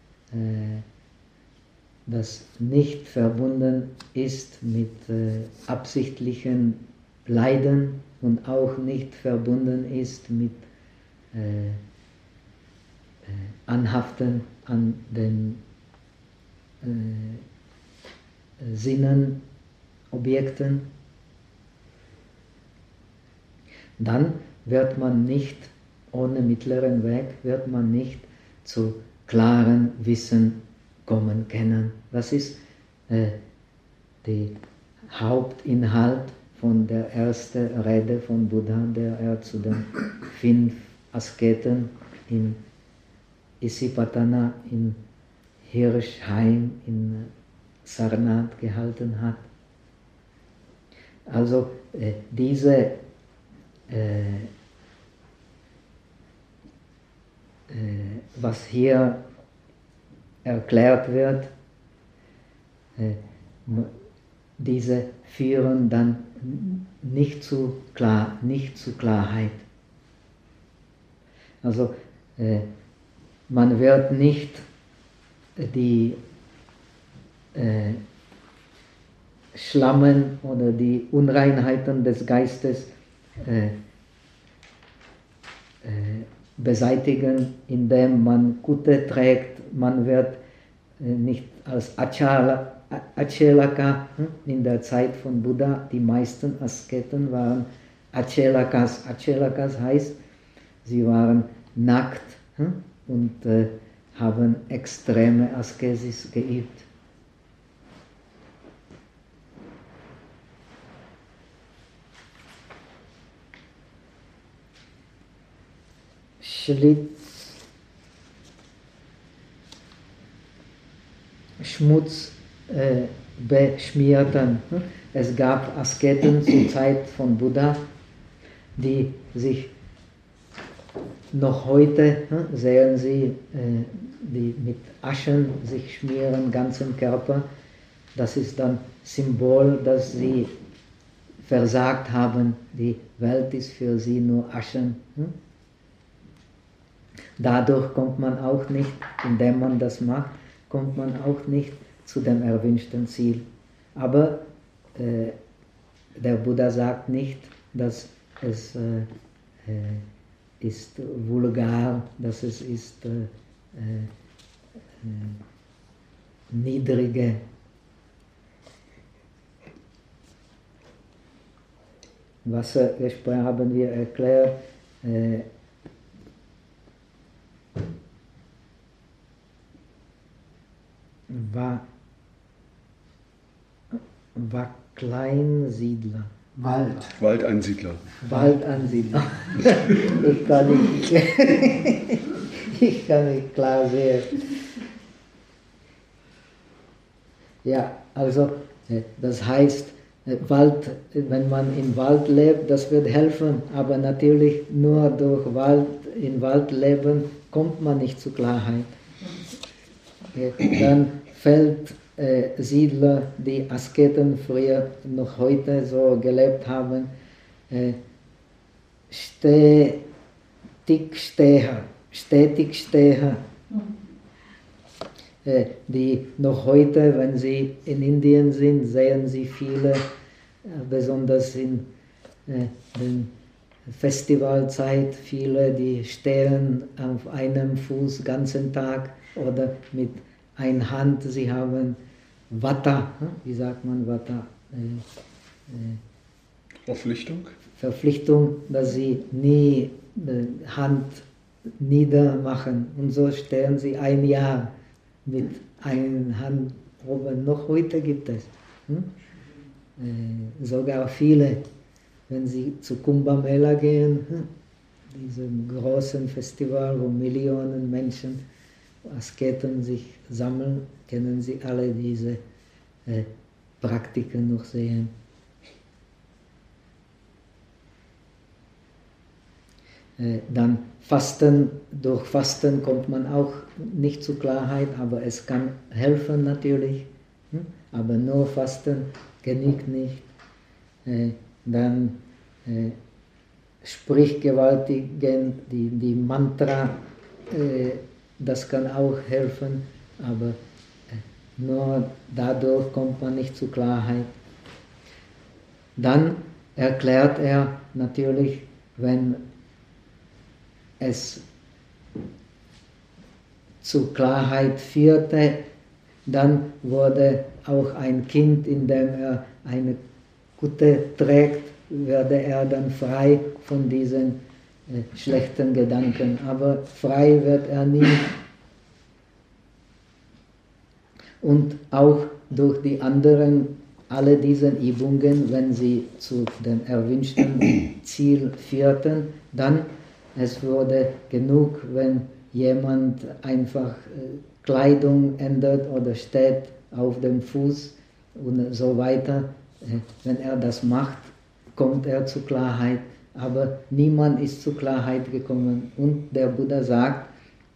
das nicht verbunden ist mit absichtlichen Leiden und auch nicht verbunden ist mit Anhaften an den Sinnen, Objekten, dann wird man nicht, ohne mittleren Weg, wird man nicht zu klaren Wissen kommen können. Das ist der Hauptinhalt von der ersten Rede von Buddha, der er zu den 5 Asketen in Isipatana, in Hirschheim, in Sarnath gehalten hat. Also diese was hier erklärt wird, diese führen dann nicht zu Klarheit. Also man wird nicht die Schlammen oder die Unreinheiten des Geistes beseitigen, indem man Kutte trägt. Man wird nicht als Achelaka, in der Zeit von Buddha, die meisten Asketen waren Achelakas. Achelakas heißt, sie waren nackt und haben extreme Askesis geübt. Schmutz beschmierten. Es gab Asketen zur Zeit von Buddha, die sich noch heute, sehen Sie, die mit Aschen sich schmieren, ganzen Körper. Das ist dann Symbol, dass sie versagt haben. Die Welt ist für sie nur Aschen. Dadurch kommt man auch nicht, indem man das macht, kommt man auch nicht zu dem erwünschten Ziel. Aber der Buddha sagt nicht, dass es ist vulgar, dass es ist niedrige. Wassergespräch haben wir erklärt. War Kleinsiedler. Waldeinsiedler. Waldeinsiedler. Ich kann nicht klar sehen. Ja, also das heißt, Wald, wenn man im Wald lebt, das wird helfen, aber natürlich nur durch im Wald leben kommt man nicht zur Klarheit. Dann fällt Siedler, die Asketen früher noch heute so gelebt haben, stetig Steher, die noch heute, wenn sie in Indien sind, sehen sie viele, besonders in der Festivalzeit, viele, die stehen auf einem Fuß den ganzen Tag oder mit einer Hand, sie haben Vata, wie sagt man Vata? Verpflichtung, dass sie nie die Hand niedermachen. Und so stehen sie ein Jahr mit einer Hand oben. Noch heute gibt es. Sogar viele, wenn sie zu Kumbh Mela gehen, diesem großen Festival, wo Millionen Menschen, Asketen sich sammeln, können sie alle diese Praktiken noch sehen. Dann Fasten, durch Fasten kommt man auch nicht zur Klarheit, aber es kann helfen natürlich, aber nur Fasten genügt nicht. Dann Sprichgewaltigen, die Mantra, das kann auch helfen, aber nur dadurch kommt man nicht zur Klarheit. Dann erklärt er natürlich, wenn es zur Klarheit führte, dann wurde auch ein Kind, indem er eine Kutte trägt, werde er dann frei von diesen schlechten Gedanken. Aber frei wird er nie. Und auch durch die anderen, alle diese Übungen, wenn sie zu dem erwünschten Ziel führten, dann es wurde genug, wenn jemand einfach Kleidung ändert oder steht auf dem Fuß und so weiter. Wenn er das macht, kommt er zur Klarheit. Aber niemand ist zur Klarheit gekommen. Und der Buddha sagt,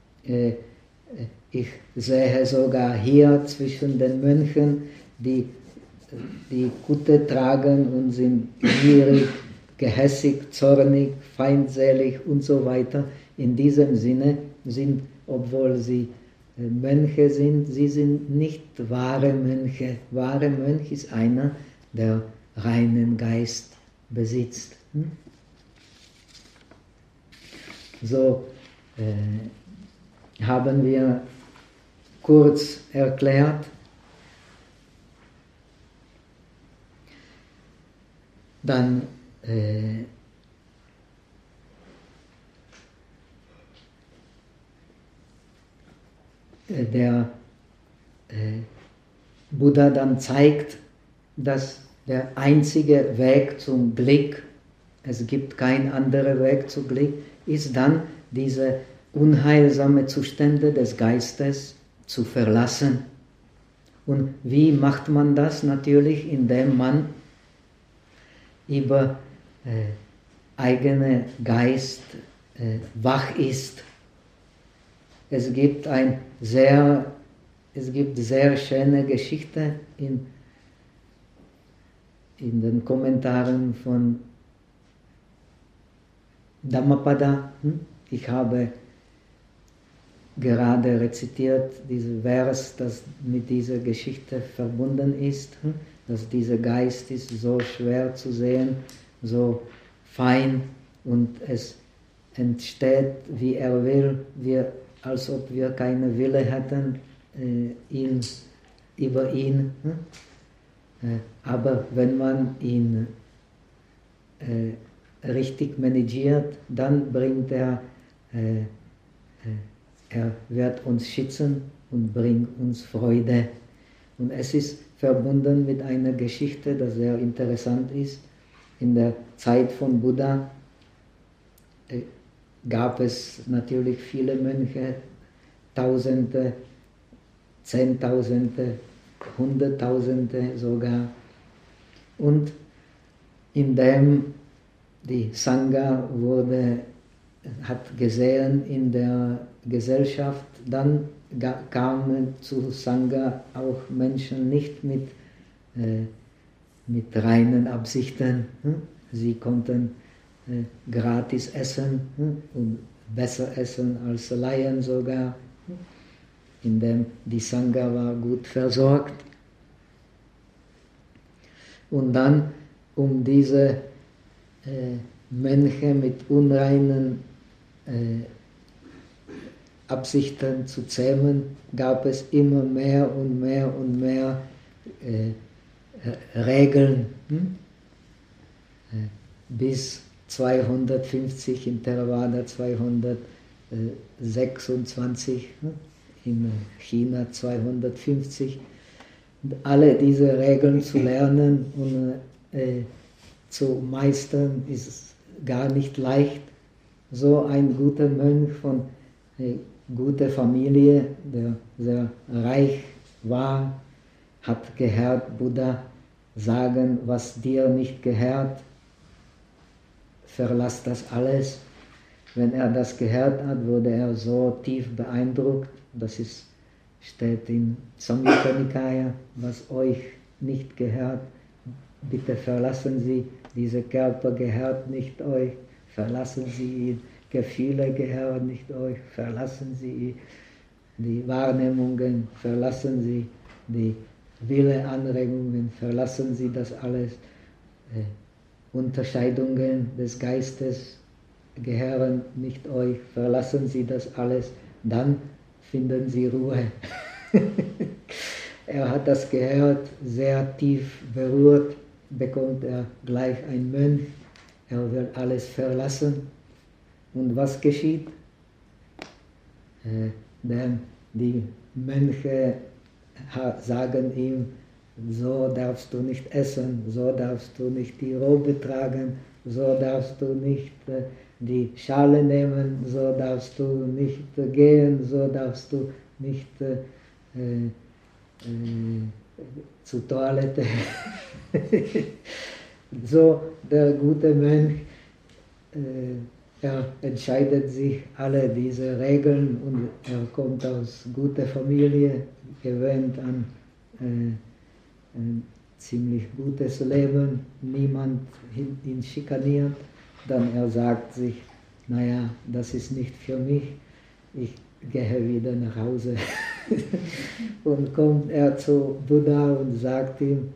ich sehe sogar hier zwischen den Mönchen, die Kutte tragen und sind gierig, gehässig, zornig, feindselig und so weiter. in diesem Sinne sind, obwohl sie Mönche sind, sie sind nicht wahre Mönche. Wahre Mönch ist einer, der reinen Geist besitzt. So haben wir kurz erklärt, dann der Buddha dann zeigt, dass der einzige Weg zum Glück, es gibt keinen anderen Weg zum Glück, ist dann diese unheilsame Zustände des Geistes zu verlassen. Und wie macht man das? Natürlich, indem man über eigenen Geist wach ist. Es gibt sehr schöne Geschichte in den Kommentaren von Dhammapada. Ich habe gerade rezitiert diesen Vers, das mit dieser Geschichte verbunden ist, dass dieser Geist ist so schwer zu sehen, so fein und es entsteht, wie er will, als ob wir keine Wille hätten über ihn. Aber wenn man ihn richtig managiert, dann bringt er wird uns schützen und bringt uns Freude. Und es ist verbunden mit einer Geschichte, die sehr interessant ist. In der Zeit von Buddha gab es natürlich viele Mönche, Tausende, Zehntausende, Hunderttausende sogar. Und indem die Sangha hat gesehen in der Gesellschaft, dann kamen zu Sangha auch Menschen nicht mit reinen Absichten. Sie konnten gratis essen und besser essen als Laien sogar, indem die Sangha war gut versorgt. Und dann, um diese Mönche mit unreinen Absichten zu zähmen, gab es immer mehr und mehr und mehr Regeln, bis 250 in Theravada, 226 in China, 250. Und alle diese Regeln zu lernen und zu meistern ist gar nicht leicht. So ein guter Mönch von guter Familie, der sehr reich war, hat gehört Buddha sagen, was dir nicht gehört, verlass das alles. Wenn er das gehört hat, wurde er so tief beeindruckt, das steht in Samyutta Nikaya, was euch nicht gehört, bitte verlassen Sie, dieser Körper gehört nicht euch, verlassen Sie ihn, Gefühle gehören nicht euch, verlassen Sie ihn, die Wahrnehmungen, verlassen Sie die Willeanregungen, verlassen Sie das alles, Unterscheidungen des Geistes gehören nicht euch, verlassen Sie das alles, dann finden Sie Ruhe. Er hat das gehört, sehr tief berührt, bekommt er gleich ein Mönch, er will alles verlassen. Und was geschieht? Denn die Mönche sagen ihm, so darfst du nicht essen, so darfst du nicht die Robe tragen, so darfst du nicht die Schale nehmen, so darfst du nicht gehen, so darfst du nicht zur Toilette. So der gute Mönch, er entscheidet sich alle diese Regeln und er kommt aus guter Familie, gewöhnt an ein ziemlich gutes Leben, niemand ihn schikaniert, dann er sagt sich, naja, das ist nicht für mich, ich gehe wieder nach Hause. Und kommt er zu Buddha und sagt ihm,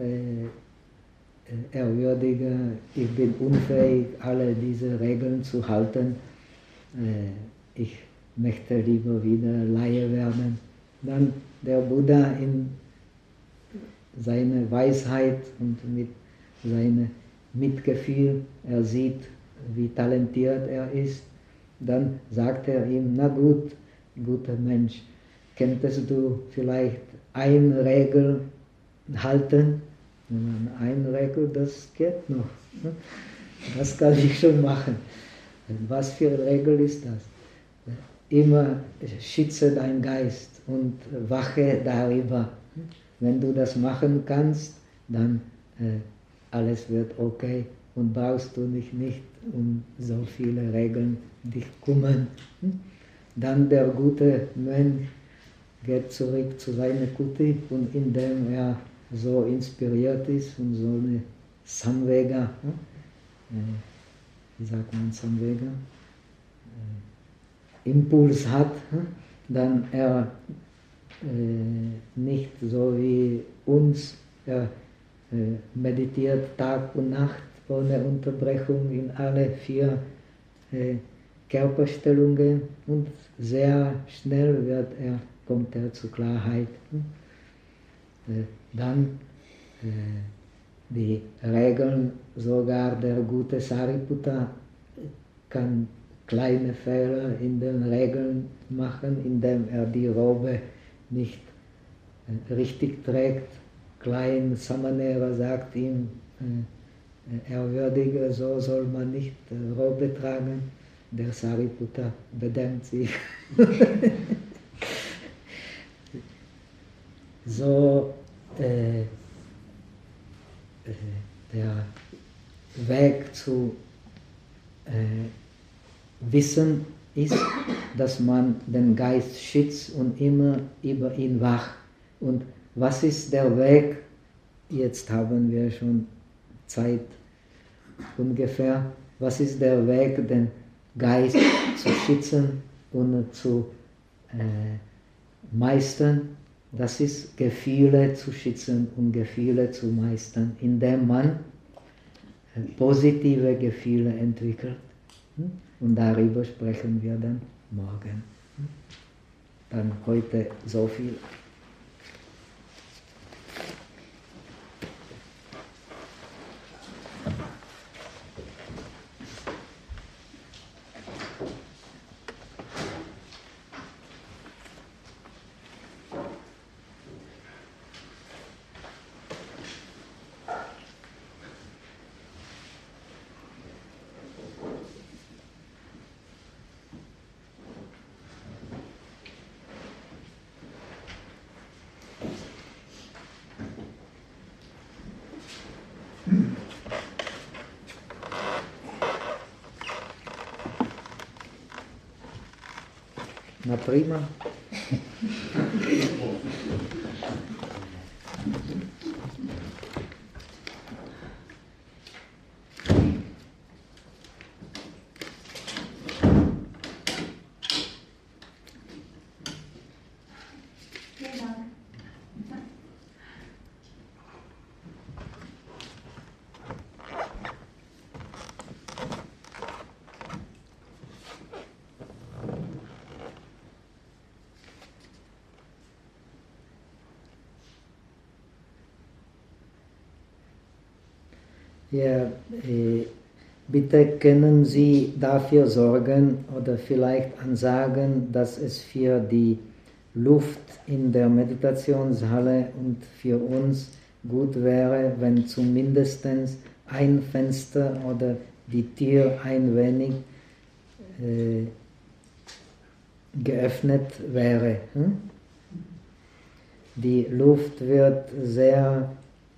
Ehrwürdiger, ich bin unfähig, alle diese Regeln zu halten, ich möchte lieber wieder Laie werden. Dann der Buddha in seiner Weisheit und mit seinem Mitgefühl, er sieht, wie talentiert er ist, dann sagt er ihm, na gut, guter Mensch, könntest du vielleicht eine Regel halten? Eine Regel, das geht noch. Das kann ich schon machen. Was für eine Regel ist das? Immer schütze deinen Geist und wache darüber. Wenn du das machen kannst, dann alles wird okay und brauchst du dich nicht um so viele Regeln dich kümmern. Dann der gute Mensch geht zurück zu seiner Kuti und indem er so inspiriert ist und so eine Samvega, wie sagt man Samvega, Impuls hat, dann er nicht so wie uns, er meditiert Tag und Nacht ohne Unterbrechung in alle 4 Körperstellungen und sehr schnell kommt er zur Klarheit. Dann die Regeln, sogar der gute Sariputta kann kleine Fehler in den Regeln machen, indem er die Robe nicht richtig trägt. Klein Samanera sagt ihm, Ehrwürdiger, so soll man nicht Robe tragen. Der Sariputta bedenkt sich. So der Weg zu Wissen ist, dass man den Geist schützt und immer über ihn wacht. Und was ist der Weg? Jetzt haben wir schon Zeit ungefähr. Was ist der Weg, den Geist zu schützen und zu meistern? Das ist Gefühle zu schützen und Gefühle zu meistern, indem man positive Gefühle entwickelt. Und darüber sprechen wir dann morgen. Dann heute so viel. Na prima. Ja, bitte können Sie dafür sorgen oder vielleicht ansagen, dass es für die Luft in der Meditationshalle und für uns gut wäre, wenn zumindest ein Fenster oder die Tür ein wenig geöffnet wäre. Die Luft wird sehr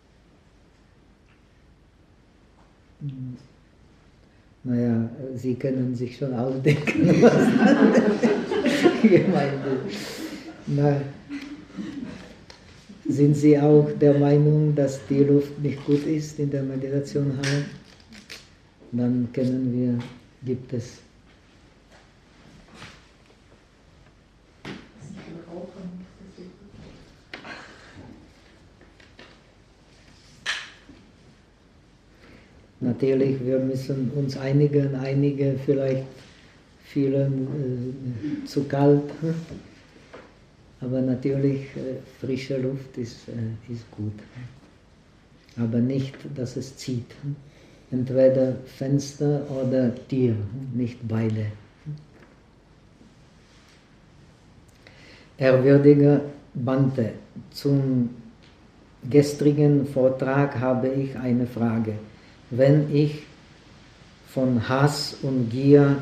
naja, Sie können sich schon ausdenken, was gemeint ist. Na, sind Sie auch der Meinung, dass die Luft nicht gut ist in der Meditation? Dann gibt es Natürlich, wir müssen uns einigen, einige vielleicht fühlen zu kalt, aber natürlich frische Luft ist gut. Aber nicht, dass es zieht. Entweder Fenster oder Tür, nicht beide. Ehrwürdiger Bhante, zum gestrigen Vortrag habe ich eine Frage. Wenn ich von Hass und Gier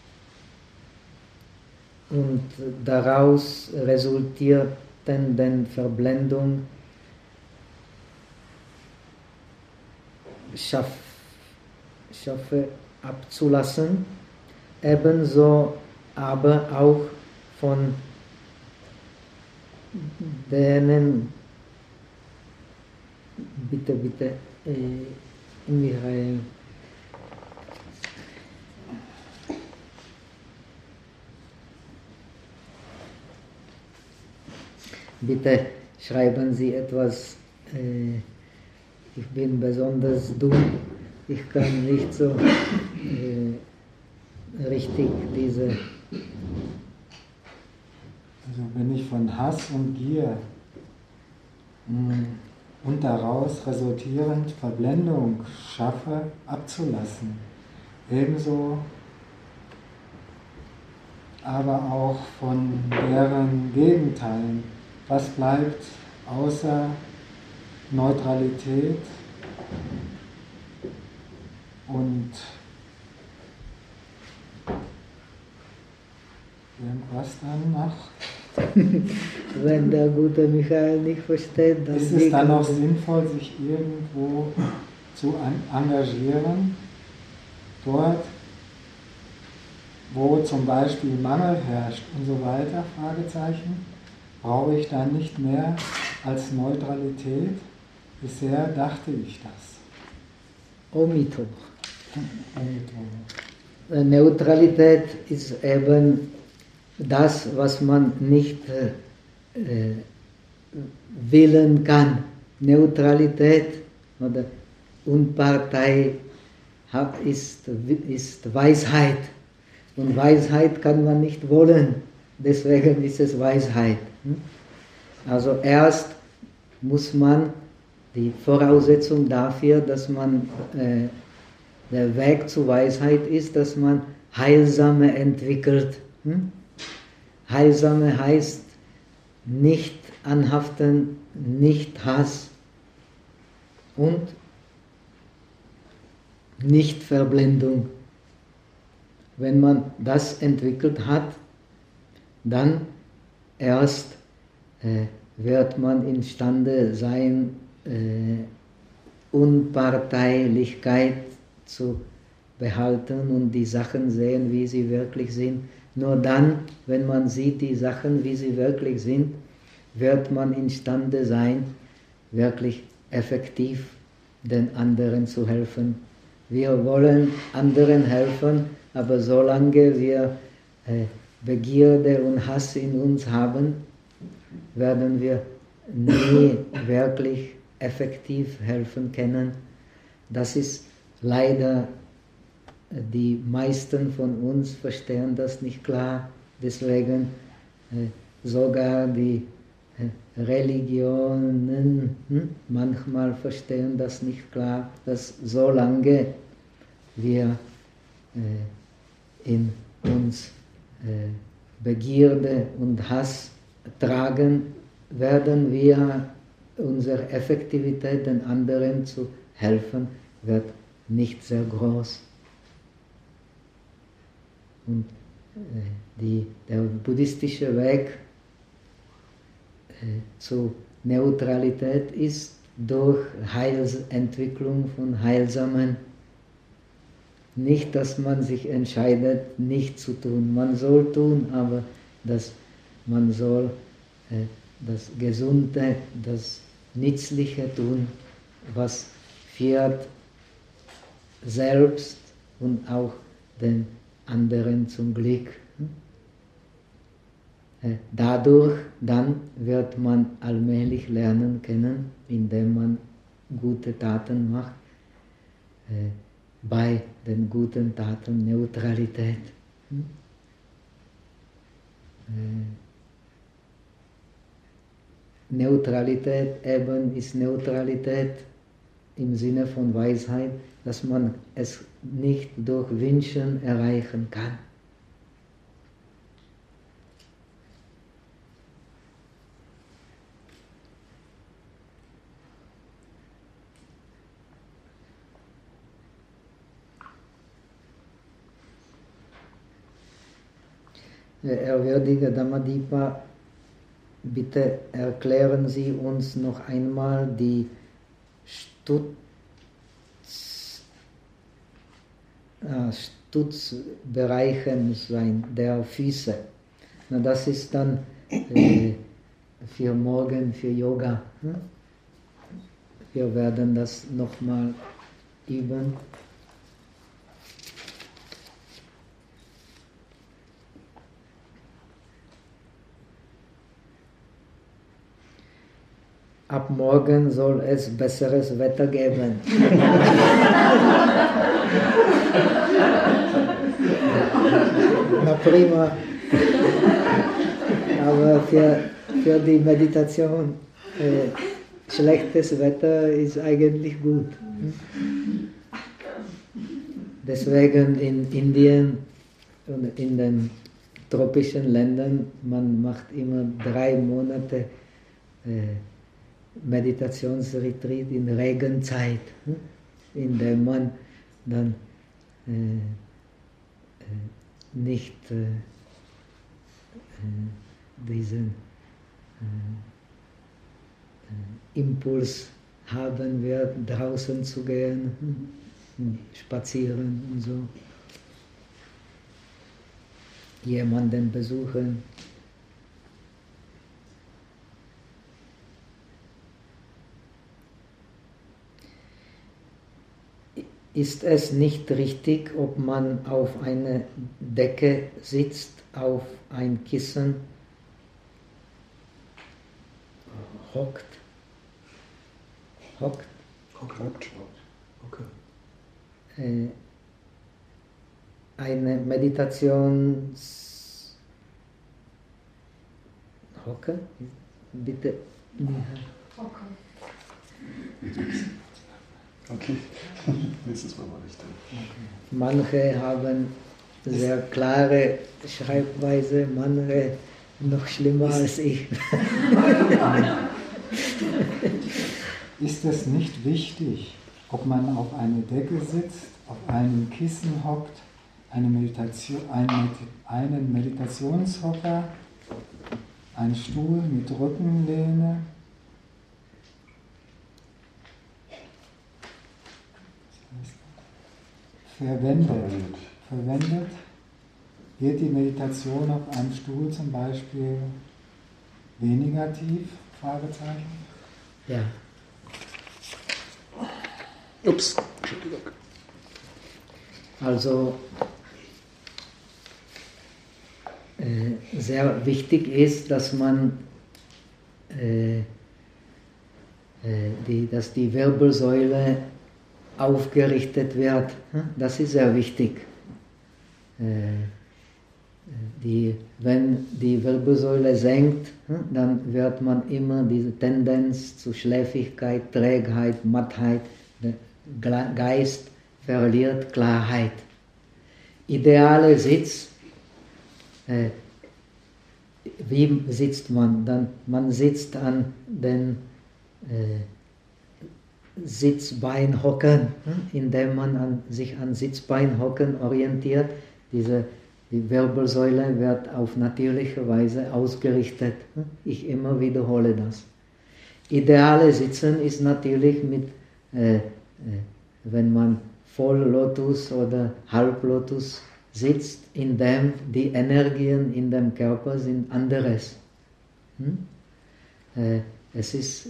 und daraus resultierenden Verblendung schaffe abzulassen, ebenso aber auch von denen, bitte, Michael, bitte schreiben Sie etwas, ich bin besonders dumm, ich kann nicht so richtig diese... Also wenn ich von Hass und Gier und daraus resultierend Verblendung schaffe, abzulassen, ebenso aber auch von deren Gegenteilen. Was bleibt außer Neutralität und irgendwas dann noch? Wenn der gute Michael nicht versteht, dann... Ist es dann auch sinnvoll, sich irgendwo zu engagieren, dort, wo zum Beispiel Mangel herrscht und so weiter, Fragezeichen, brauche ich dann nicht mehr als Neutralität? Bisher dachte ich das. Omito. Neutralität ist eben das, was man nicht wählen kann. Neutralität oder Unpartei ist Weisheit. Und Weisheit kann man nicht wollen. Deswegen ist es Weisheit. Also erst muss man die Voraussetzung dafür, dass man der Weg zur Weisheit ist, dass man Heilsame entwickelt. Heilsame heißt nicht anhaften, nicht Hass und nicht Verblendung. Wenn man das entwickelt hat, dann erst wird man imstande sein, Unparteilichkeit zu behalten und die Sachen sehen, wie sie wirklich sind. Nur dann, wenn man sieht die Sachen, wie sie wirklich sind, wird man imstande sein, wirklich effektiv den anderen zu helfen. Wir wollen anderen helfen, aber solange wir Begierde und Hass in uns haben, werden wir nie wirklich effektiv helfen können. Das ist leider, die meisten von uns verstehen das nicht klar, deswegen sogar die Religionen manchmal verstehen das nicht klar, dass solange wir in uns Begierde und Hass tragen, werden wir unsere Effektivität, den anderen zu helfen, wird nicht sehr groß. Und der buddhistische Weg zur Neutralität ist durch Entwicklung von Heilsamen. Nicht, dass man sich entscheidet, nicht zu tun. Man soll tun, aber man soll das Gesunde, das Nützliche tun, was führt selbst und auch den anderen zum Glück. Dadurch dann wird man allmählich lernen können, indem man gute Taten macht, bei den guten Taten Neutralität. Neutralität eben ist Neutralität im Sinne von Weisheit, dass man es nicht durch Wünschen erreichen kann. Ehrwürdiger Dhammadipa, bitte erklären Sie uns noch einmal die Stutzbereiche der Füße. Na, das ist dann für morgen, für Yoga. Wir werden das nochmal üben. Ab morgen soll es besseres Wetter geben. Na prima. Aber für die Meditation, schlechtes Wetter ist eigentlich gut. Deswegen in Indien und in den tropischen Ländern, man macht immer 3 Monate Meditationsretreat in Regenzeit, in der man dann nicht diesen Impuls haben wird, draußen zu gehen, spazieren und so, jemanden besuchen. Ist es nicht richtig, ob man auf einer Decke sitzt, auf ein Kissen hockt? Okay. Eine Meditationshocke? Bitte. Okay, nächstes Mal mache ich dann. Manche haben sehr klare Schreibweise, manche noch schlimmer als ich. Ist es nicht wichtig, ob man auf einer Decke sitzt, auf einem Kissen hockt, einen Meditationshocker, einen Stuhl mit Rückenlehne? Verwendet, wird die Meditation auf einem Stuhl zum Beispiel weniger tief? Fragezeichen. Ja. Ups, Entschuldigung. Also sehr wichtig ist, dass man dass die Wirbelsäule aufgerichtet wird. Das ist sehr wichtig. Wenn die Wirbelsäule senkt, dann wird man immer diese Tendenz zu Schläfrigkeit, Trägheit, Mattheit, der Geist verliert Klarheit. Idealer Sitz, wie sitzt man? Man sitzt an den Sitzbeinhocken, indem man sich an Sitzbeinhocken orientiert. Die Wirbelsäule wird auf natürliche Weise ausgerichtet. Ich immer wiederhole das. Ideale Sitzen ist natürlich wenn man Volllotus oder Halblotus sitzt, indem die Energien in dem Körper sind anderes. Es ist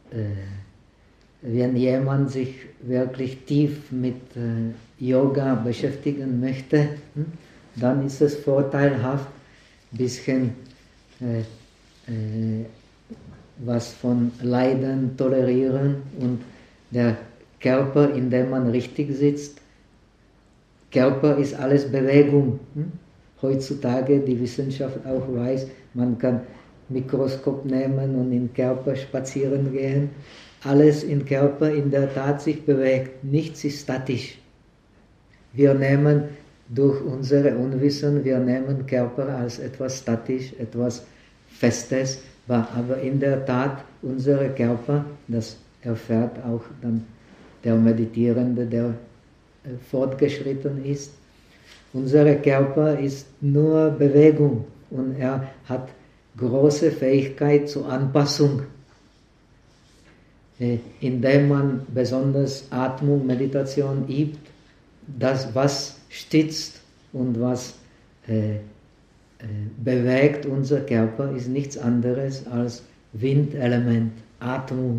wenn jemand sich wirklich tief mit Yoga beschäftigen möchte, dann ist es vorteilhaft, ein bisschen was von Leiden tolerieren und der Körper, in dem man richtig sitzt, Körper ist alles Bewegung. Heutzutage die Wissenschaft auch weiß, man kann Mikroskop nehmen und in den Körper spazieren gehen. Alles im Körper in der Tat sich bewegt, nichts ist statisch. Wir nehmen durch unsere Unwissen, wir nehmen Körper als etwas statisch, etwas Festes, aber in der Tat unser Körper, das erfährt auch dann der Meditierende, der fortgeschritten ist. Unser Körper ist nur Bewegung und er hat große Fähigkeit zur Anpassung. Indem man besonders Atmung, Meditation übt, das, was stützt und was bewegt unser Körper, ist nichts anderes als Windelement, Atmung.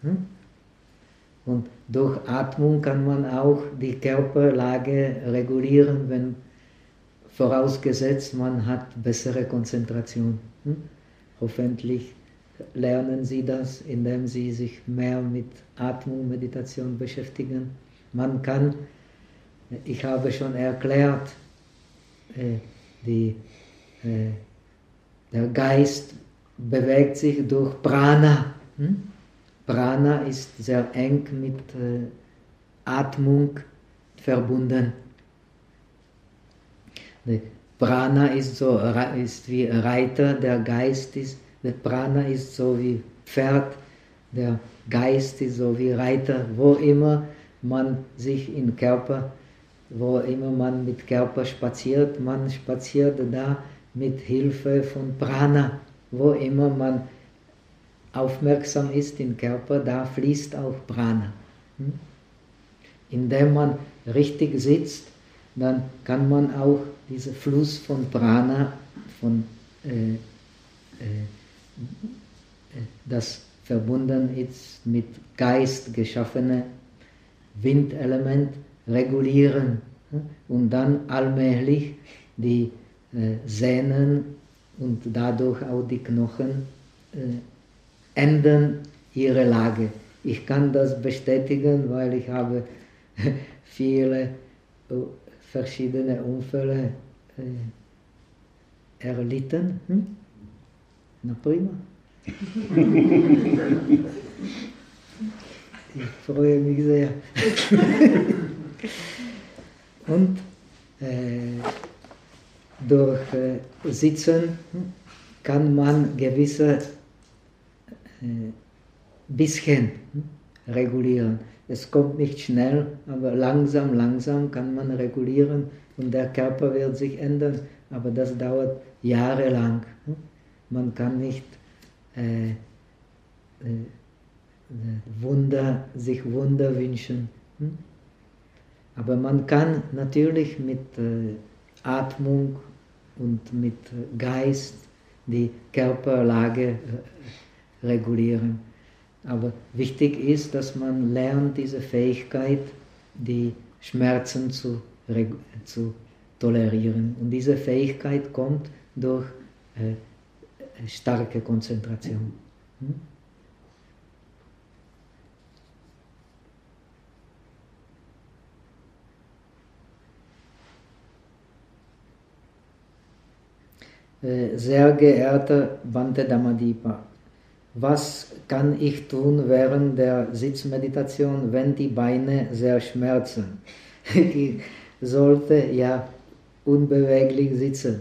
Und durch Atmung kann man auch die Körperlage regulieren, wenn vorausgesetzt man hat bessere Konzentration. Hoffentlich lernen Sie das, indem Sie sich mehr mit Atmung, Meditation beschäftigen. Man kann, ich habe schon erklärt, der Geist bewegt sich durch Prana. Prana ist sehr eng mit Atmung verbunden. Prana ist wie Reiter, der Geist ist, der Prana ist so wie Pferd, der Geist ist so wie Reiter. Wo immer man sich im Körper, wo immer man mit Körper spaziert, man spaziert da mit Hilfe von Prana. Wo immer man aufmerksam ist im Körper, da fließt auch Prana. Indem man richtig sitzt, dann kann man auch diesen Fluss von Prana, das verbunden ist mit Geist geschaffene Windelement, regulieren und dann allmählich die Sehnen und dadurch auch die Knochen ändern ihre Lage. Ich kann das bestätigen, weil ich habe viele verschiedene Unfälle erlitten. Na prima. Ich freue mich sehr. Und durch Sitzen kann man gewisse bisschen regulieren. Es kommt nicht schnell, aber langsam kann man regulieren und der Körper wird sich ändern, aber das dauert jahrelang. Man kann nicht sich Wunder wünschen. Aber man kann natürlich mit Atmung und mit Geist die Körperlage regulieren. Aber wichtig ist, dass man lernt, diese Fähigkeit, die Schmerzen zu tolerieren. Und diese Fähigkeit kommt durch starke Konzentration. Sehr geehrter Bhante Dhammadipa, was kann ich tun während der Sitzmeditation, wenn die Beine sehr schmerzen? Ich sollte ja unbeweglich sitzen.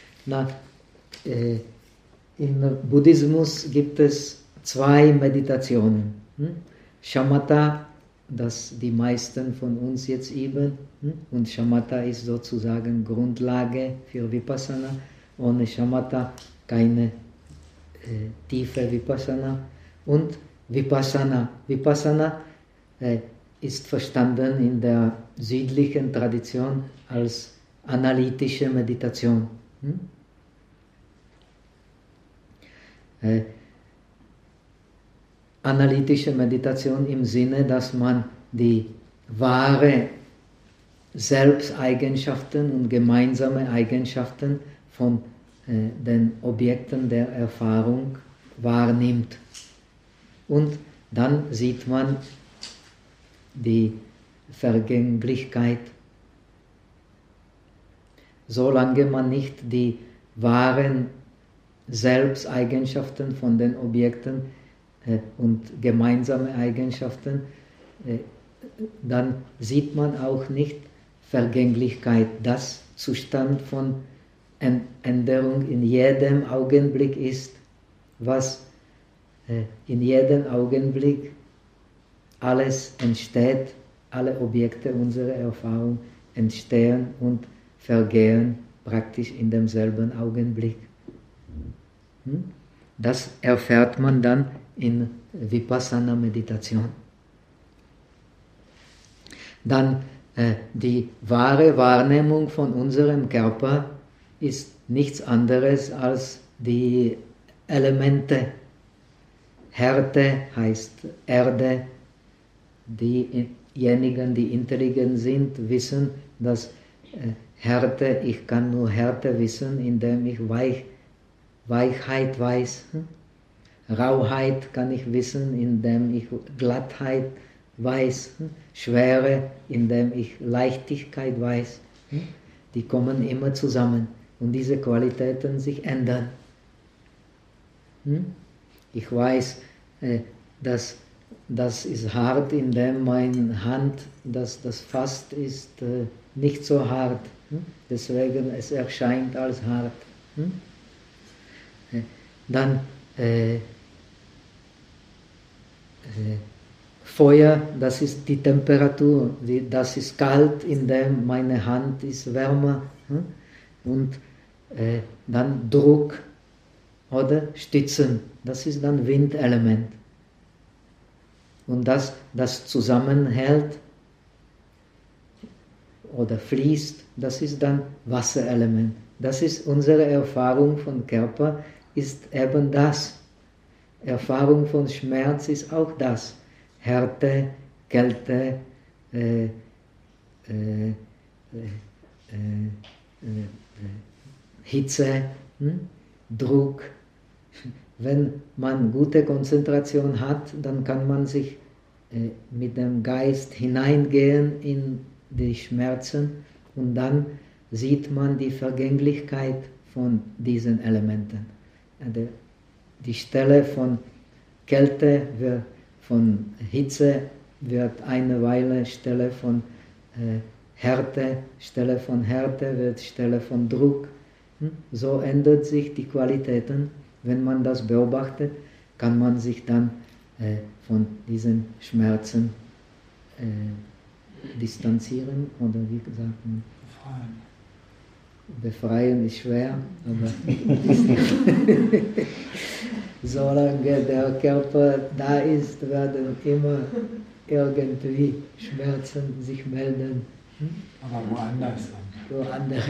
Im Buddhismus gibt es 2 Meditationen. Shamatha, das die meisten von uns jetzt üben, und Shamatha ist sozusagen Grundlage für Vipassana. Ohne Shamatha keine tiefe Vipassana. Und Vipassana. Vipassana ist verstanden in der südlichen Tradition als analytische Meditation. Analytische Meditation im Sinne, dass man die wahre Selbsteigenschaften und gemeinsame Eigenschaften von den Objekten der Erfahrung wahrnimmt. Und dann sieht man die Vergänglichkeit solange man nicht die wahren Selbsteigenschaften von den Objekten und gemeinsame Eigenschaften, dann sieht man auch nicht Vergänglichkeit, das Zustand von Änderung in jedem Augenblick ist, was in jedem Augenblick alles entsteht, alle Objekte unserer Erfahrung entstehen und vergehen praktisch in demselben Augenblick. Das erfährt man dann in Vipassana-Meditation. Dann die wahre Wahrnehmung von unserem Körper ist nichts anderes als die Elemente. Härte heißt Erde. Diejenigen, die intelligent sind, wissen, dass Härte, ich kann nur Härte wissen, indem ich Weichheit weiß. Rauheit kann ich wissen, indem ich Glattheit weiß. Schwere, indem ich Leichtigkeit weiß. Die kommen immer zusammen und diese Qualitäten sich ändern. Ich weiß, dass das ist hart, indem meine Hand, das fast ist nicht so hart. Deswegen es erscheint als hart. Dann Feuer, das ist die Temperatur, das ist kalt, indem meine Hand ist wärmer. Und dann Druck oder Stützen, das ist dann Windelement. Und das zusammenhält oder fließt, das ist dann Wasserelement. Das ist unsere Erfahrung von Körper, ist eben das. Erfahrung von Schmerz ist auch das. Härte, Kälte, Hitze, Druck. Wenn man gute Konzentration hat, dann kann man sich mit dem Geist hineingehen in die Schmerzen und dann sieht man die Vergänglichkeit von diesen Elementen. Die Stelle von Kälte, von Hitze wird eine Weile Stelle von Härte, Stelle von Härte wird Stelle von Druck. So ändert sich die Qualitäten. Wenn man das beobachtet, kann man sich dann von diesen Schmerzen distanzieren oder wie gesagt, befreien ist schwer, aber solange der Körper da ist, werden immer irgendwie Schmerzen sich melden. Aber woanders. Woanders.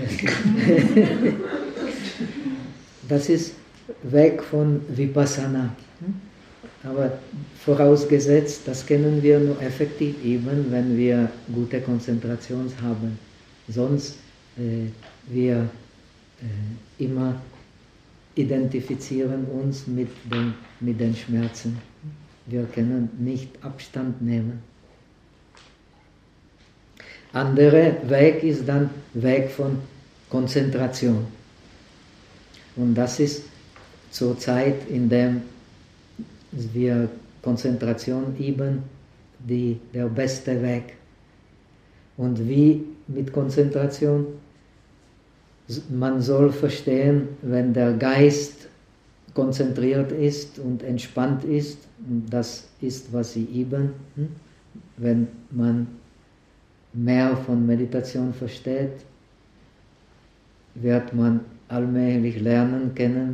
Das ist weg von Vipassana. Aber vorausgesetzt, das können wir nur effektiv üben, wenn wir gute Konzentration haben. Sonst wir immer identifizieren uns mit den Schmerzen. Wir können nicht Abstand nehmen. Anderer Weg ist dann Weg von Konzentration. Und das ist zur Zeit, in der wir Konzentration üben, der beste Weg. Und wie mit Konzentration? Man soll verstehen, wenn der Geist konzentriert ist und entspannt ist, das ist, was sie üben. Wenn man mehr von Meditation versteht, wird man allmählich lernen können,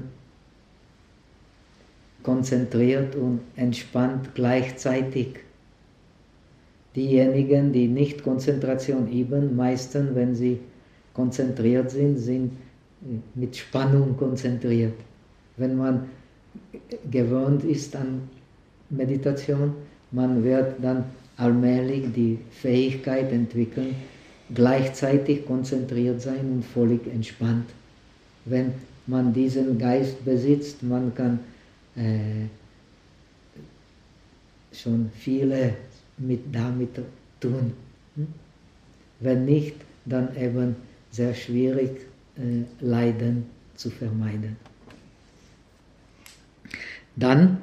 konzentriert und entspannt gleichzeitig. Diejenigen, die nicht Konzentration üben, meistens, wenn sie konzentriert sind, sind mit Spannung konzentriert. Wenn man gewöhnt ist an Meditation, man wird dann allmählich die Fähigkeit entwickeln, gleichzeitig konzentriert sein und völlig entspannt. Wenn man diesen Geist besitzt, man kann schon viele damit tun. Wenn nicht, dann eben sehr schwierig Leiden zu vermeiden. Dann,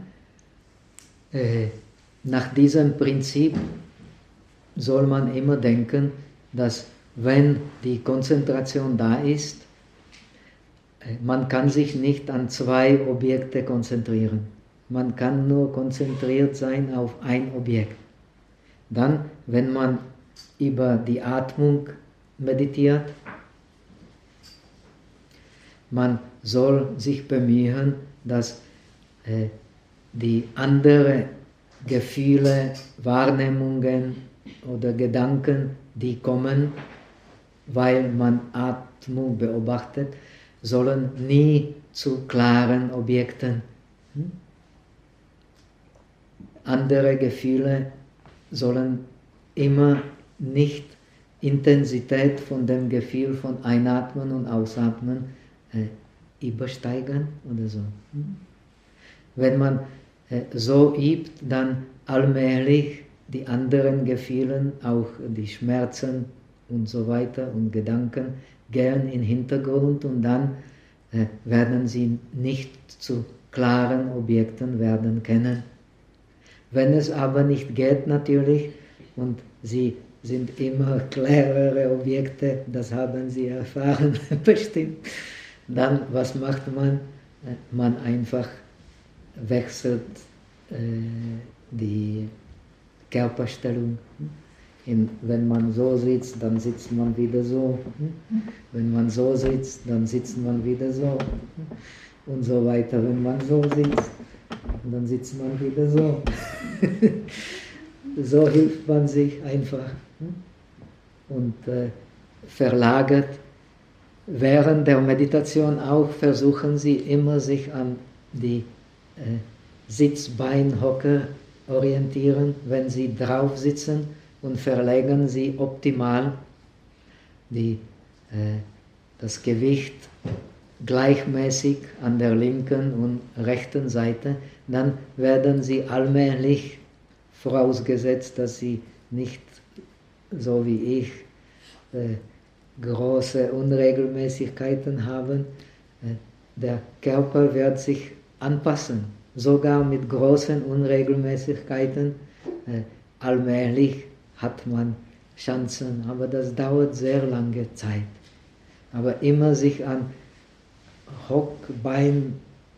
nach diesem Prinzip soll man immer denken, dass wenn die Konzentration da ist, man kann sich nicht an zwei Objekte konzentrieren. Man kann nur konzentriert sein auf ein Objekt. Dann, wenn man über die Atmung meditiert, man soll sich bemühen, dass die anderen Gefühle, Wahrnehmungen oder Gedanken, die kommen, weil man Atmung beobachtet, sollen nie zu klaren Objekten. Andere Gefühle sollen immer nicht Intensität von dem Gefühl von Einatmen und Ausatmen übersteigen oder so. Wenn man so übt, dann allmählich die anderen Gefühle, auch die Schmerzen und so weiter und Gedanken, gehen in den Hintergrund und dann werden sie nicht zu klaren Objekten werden können. Wenn es aber nicht geht natürlich und sie sind immer klarere Objekte, das haben sie erfahren bestimmt, dann was macht man? Man einfach wechselt die Körperstellung. Wenn man so sitzt, dann sitzt man wieder so. Wenn man so sitzt, dann sitzt man wieder so. Und so weiter. Wenn man so sitzt, dann sitzt man wieder so. So hilft man sich einfach. Und verlagert. Während der Meditation auch versuchen Sie immer sich an die Sitzbeinhocke orientieren, wenn Sie drauf sitzen, und verlegen Sie optimal das Gewicht gleichmäßig an der linken und rechten Seite, dann werden Sie allmählich, vorausgesetzt, dass Sie nicht so wie ich große Unregelmäßigkeiten haben, der Körper wird sich anpassen, sogar mit großen Unregelmäßigkeiten. Allmählich hat man Chancen, aber das dauert sehr lange Zeit. Aber immer sich an Hockbein,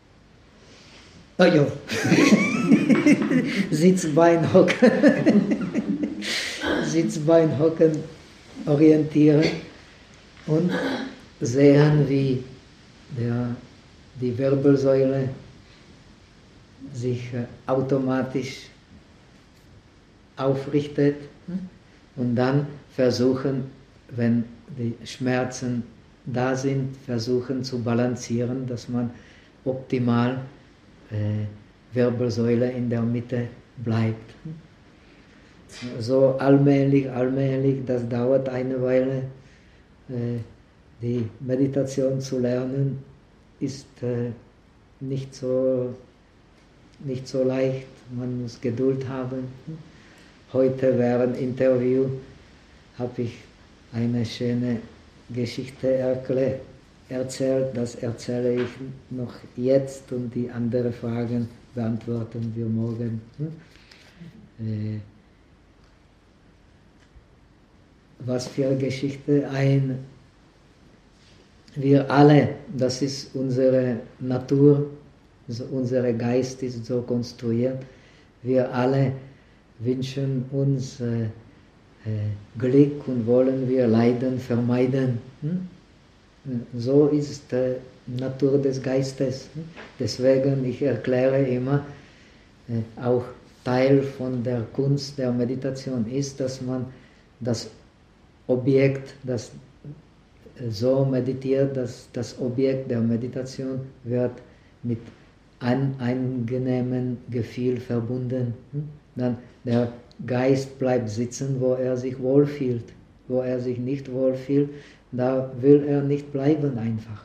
Sitzbeinhocken orientieren und sehen, wie die Wirbelsäule sich automatisch aufrichtet und dann versuchen, wenn die Schmerzen da sind, versuchen zu balancieren, dass man optimal Wirbelsäule in der Mitte bleibt. So allmählich, das dauert eine Weile. Die Meditation zu lernen ist nicht so leicht, man muss Geduld haben. Heute während Interview habe ich eine schöne Geschichte erzählt, das erzähle ich noch jetzt und die anderen Fragen beantworten wir morgen. Was für eine Geschichte? Wir alle, das ist unsere Natur, unser Geist ist so konstruiert, wir alle wünschen uns Glück und wollen wir Leiden vermeiden. So ist die Natur des Geistes. Deswegen, ich erkläre immer, auch Teil von der Kunst der Meditation ist, dass man das Objekt, das so meditiert, dass das Objekt der Meditation wird mit einem angenehmen Gefühl verbunden. Dann der Geist bleibt sitzen, wo er sich wohlfühlt. Wo er sich nicht wohlfühlt, da will er nicht bleiben einfach.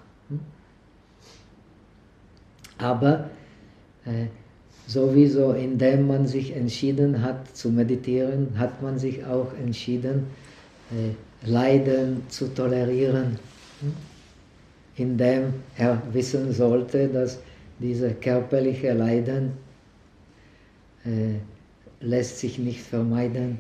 Aber sowieso, indem man sich entschieden hat zu meditieren, hat man sich auch entschieden, Leiden zu tolerieren. indem er wissen sollte, dass diese körperliche Leiden lässt sich nicht vermeiden.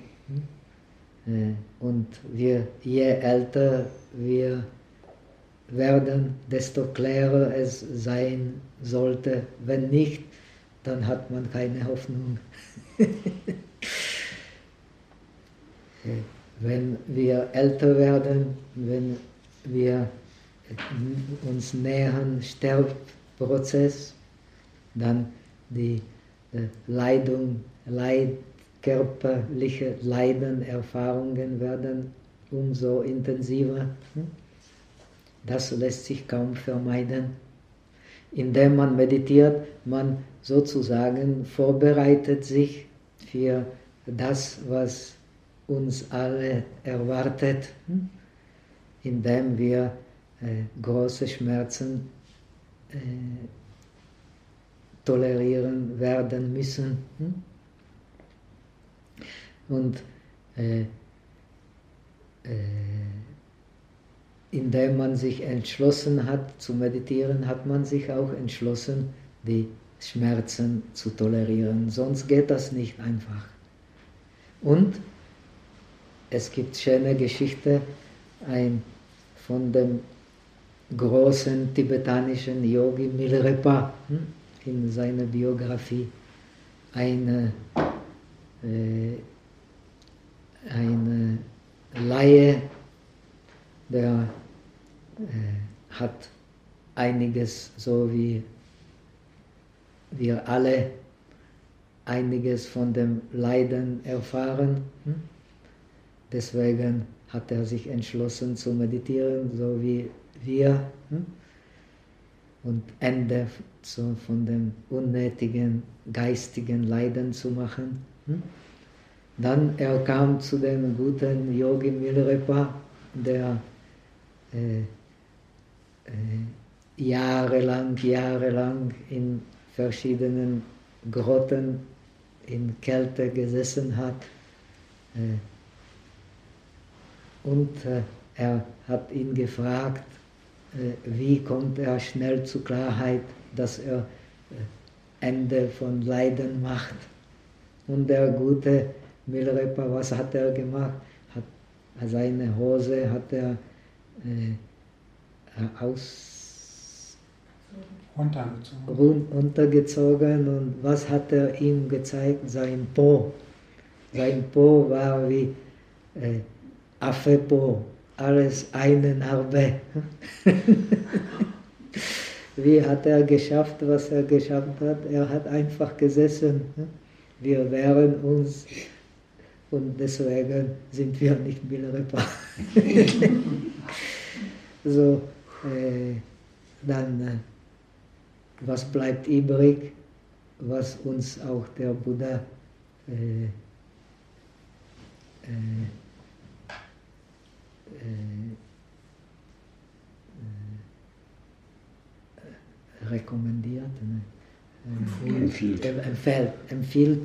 Und je älter wir werden, desto klarer es sein sollte. Wenn nicht, dann hat man keine Hoffnung. Wenn wir älter werden, wenn wir uns nähern Sterbprozess, dann die körperliche Leiden, Erfahrungen werden umso intensiver. Das lässt sich kaum vermeiden. Indem man meditiert, man sozusagen vorbereitet sich für das, was uns alle erwartet, indem wir große Schmerzen tolerieren werden müssen. Und indem man sich entschlossen hat zu meditieren, hat man sich auch entschlossen, die Schmerzen zu tolerieren. Sonst geht das nicht einfach. Und es gibt schöne Geschichte von dem großen tibetanischen Yogi Milarepa in seiner Biografie. Eine Laie, der hat einiges, so wie wir alle, einiges von dem Leiden erfahren. Deswegen hat er sich entschlossen zu meditieren, so wie wir. Und Ende von dem unnötigen geistigen Leiden zu machen. Dann er kam zu dem guten Yogi Milarepa, der jahrelang in verschiedenen Grotten in Kälte gesessen hat. Und er hat ihn gefragt, wie kommt er schnell zur Klarheit, dass er Ende von Leiden macht. Und der gute Milarepa, was hat er gemacht? Seine Hose hat er runtergezogen und was hat er ihm gezeigt? Sein Po. Sein Po war wie Affe-Po, alles eine Narbe. Wie hat er geschafft, was er geschafft hat? Er hat einfach gesessen. Wir wehren uns und deswegen sind wir nicht Milarepa. So, dann, was bleibt übrig, was uns auch der Buddha rekommendiert, empfiehlt.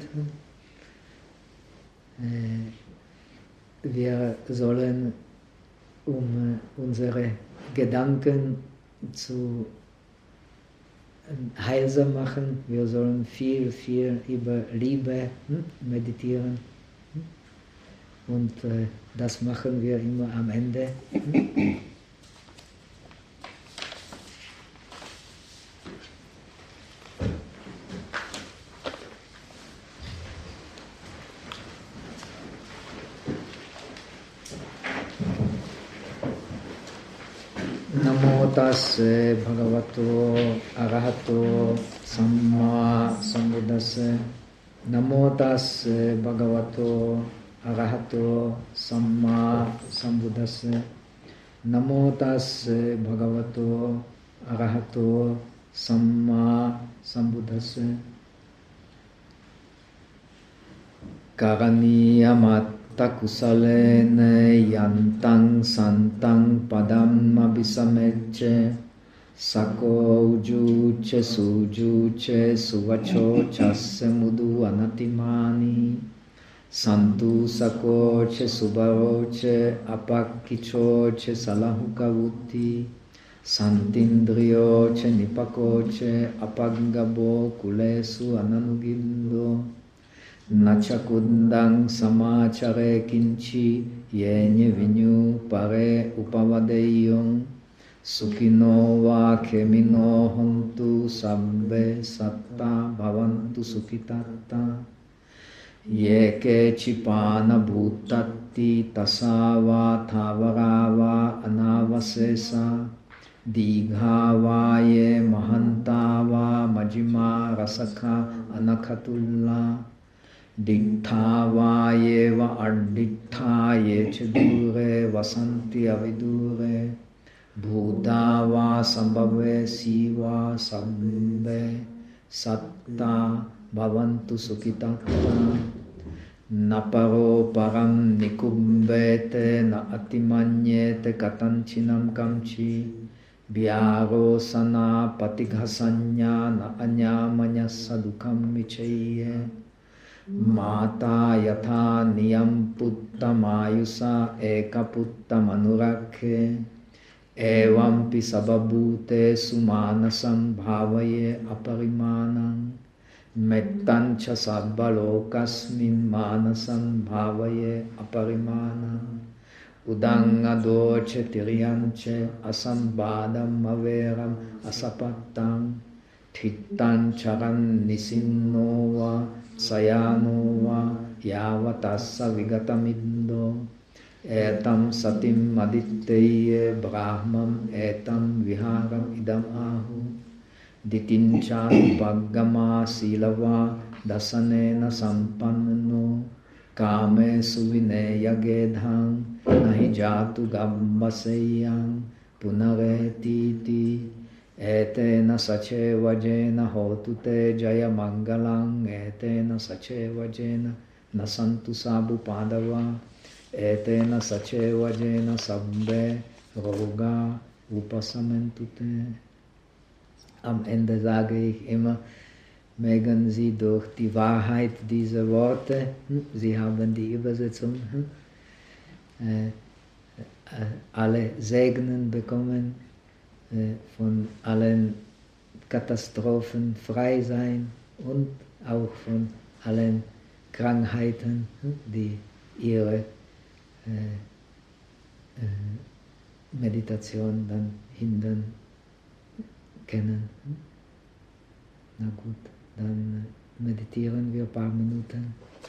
Wir sollen, um unsere Gedanken zu heilsam machen, wir sollen viel über Liebe meditieren. Und das machen wir immer am Ende. Namo tassa bhagavato arahato samma sambuddhassa. Namo tassa bhagavato arahato samma sambuddhassa. Namo tassa bhagavato arahato samma sambuddhassa. Karaniyamat takusalena yantang santang padam abhisamecce sako ujuce sujuce suvacho chasse mudu anatimani santu sakoce subaroce apakkichoce salahukavuti Santindriyo che nipako che apagabo kulesu ananugindo nachakundang samachare kinchi yenye vinyu pare upavadeyong sukino va kemino hontu sabbe satta bhavantu sukitatta yeke chipana bhutatti tasava thavarava anavasesa Dighavāye mahantava majima rasakha anakhatulla Digdhavaye va addithaye chidure vasanti avidure Bhudava sambhave siva sabbe satta bhavantu sukhitatta Naparo param nikumbete na atimanyete katanchinam kamchi Vyaro sana patighasanya na anyamanya sadukam michaiye Mata yatha niyam puttamayusa eka puttamanurake Evampi sababhute sumanasam bhavaye aparimanam Mettancha sabbalokasmin manasam bhavaye aparimanam Udangadoche tiriyanche asambadam averam asapattam Thittan charan nisinnova sayanova yavatassa vigatamindo Etam satim aditteye brahmam etam viharam idam ahu Ditincha upaggama silava dasanena sampanno Kame suvineya gedhang nahi jatu gabbaseyang punaretiti etena sache vajena hotu te jaya mangalang etena sache vajena nasantu sabu padava etena sache vajena sabbe roga upasamentute. Am Ende sage ich immer, mögen Sie durch die Wahrheit dieser Worte, Sie haben die Übersetzung, alle Segnen bekommen, von allen Katastrophen frei sein und auch von allen Krankheiten, die ihre Meditation dann hindern können. Na gut, dann meditieren wir ein paar Minuten.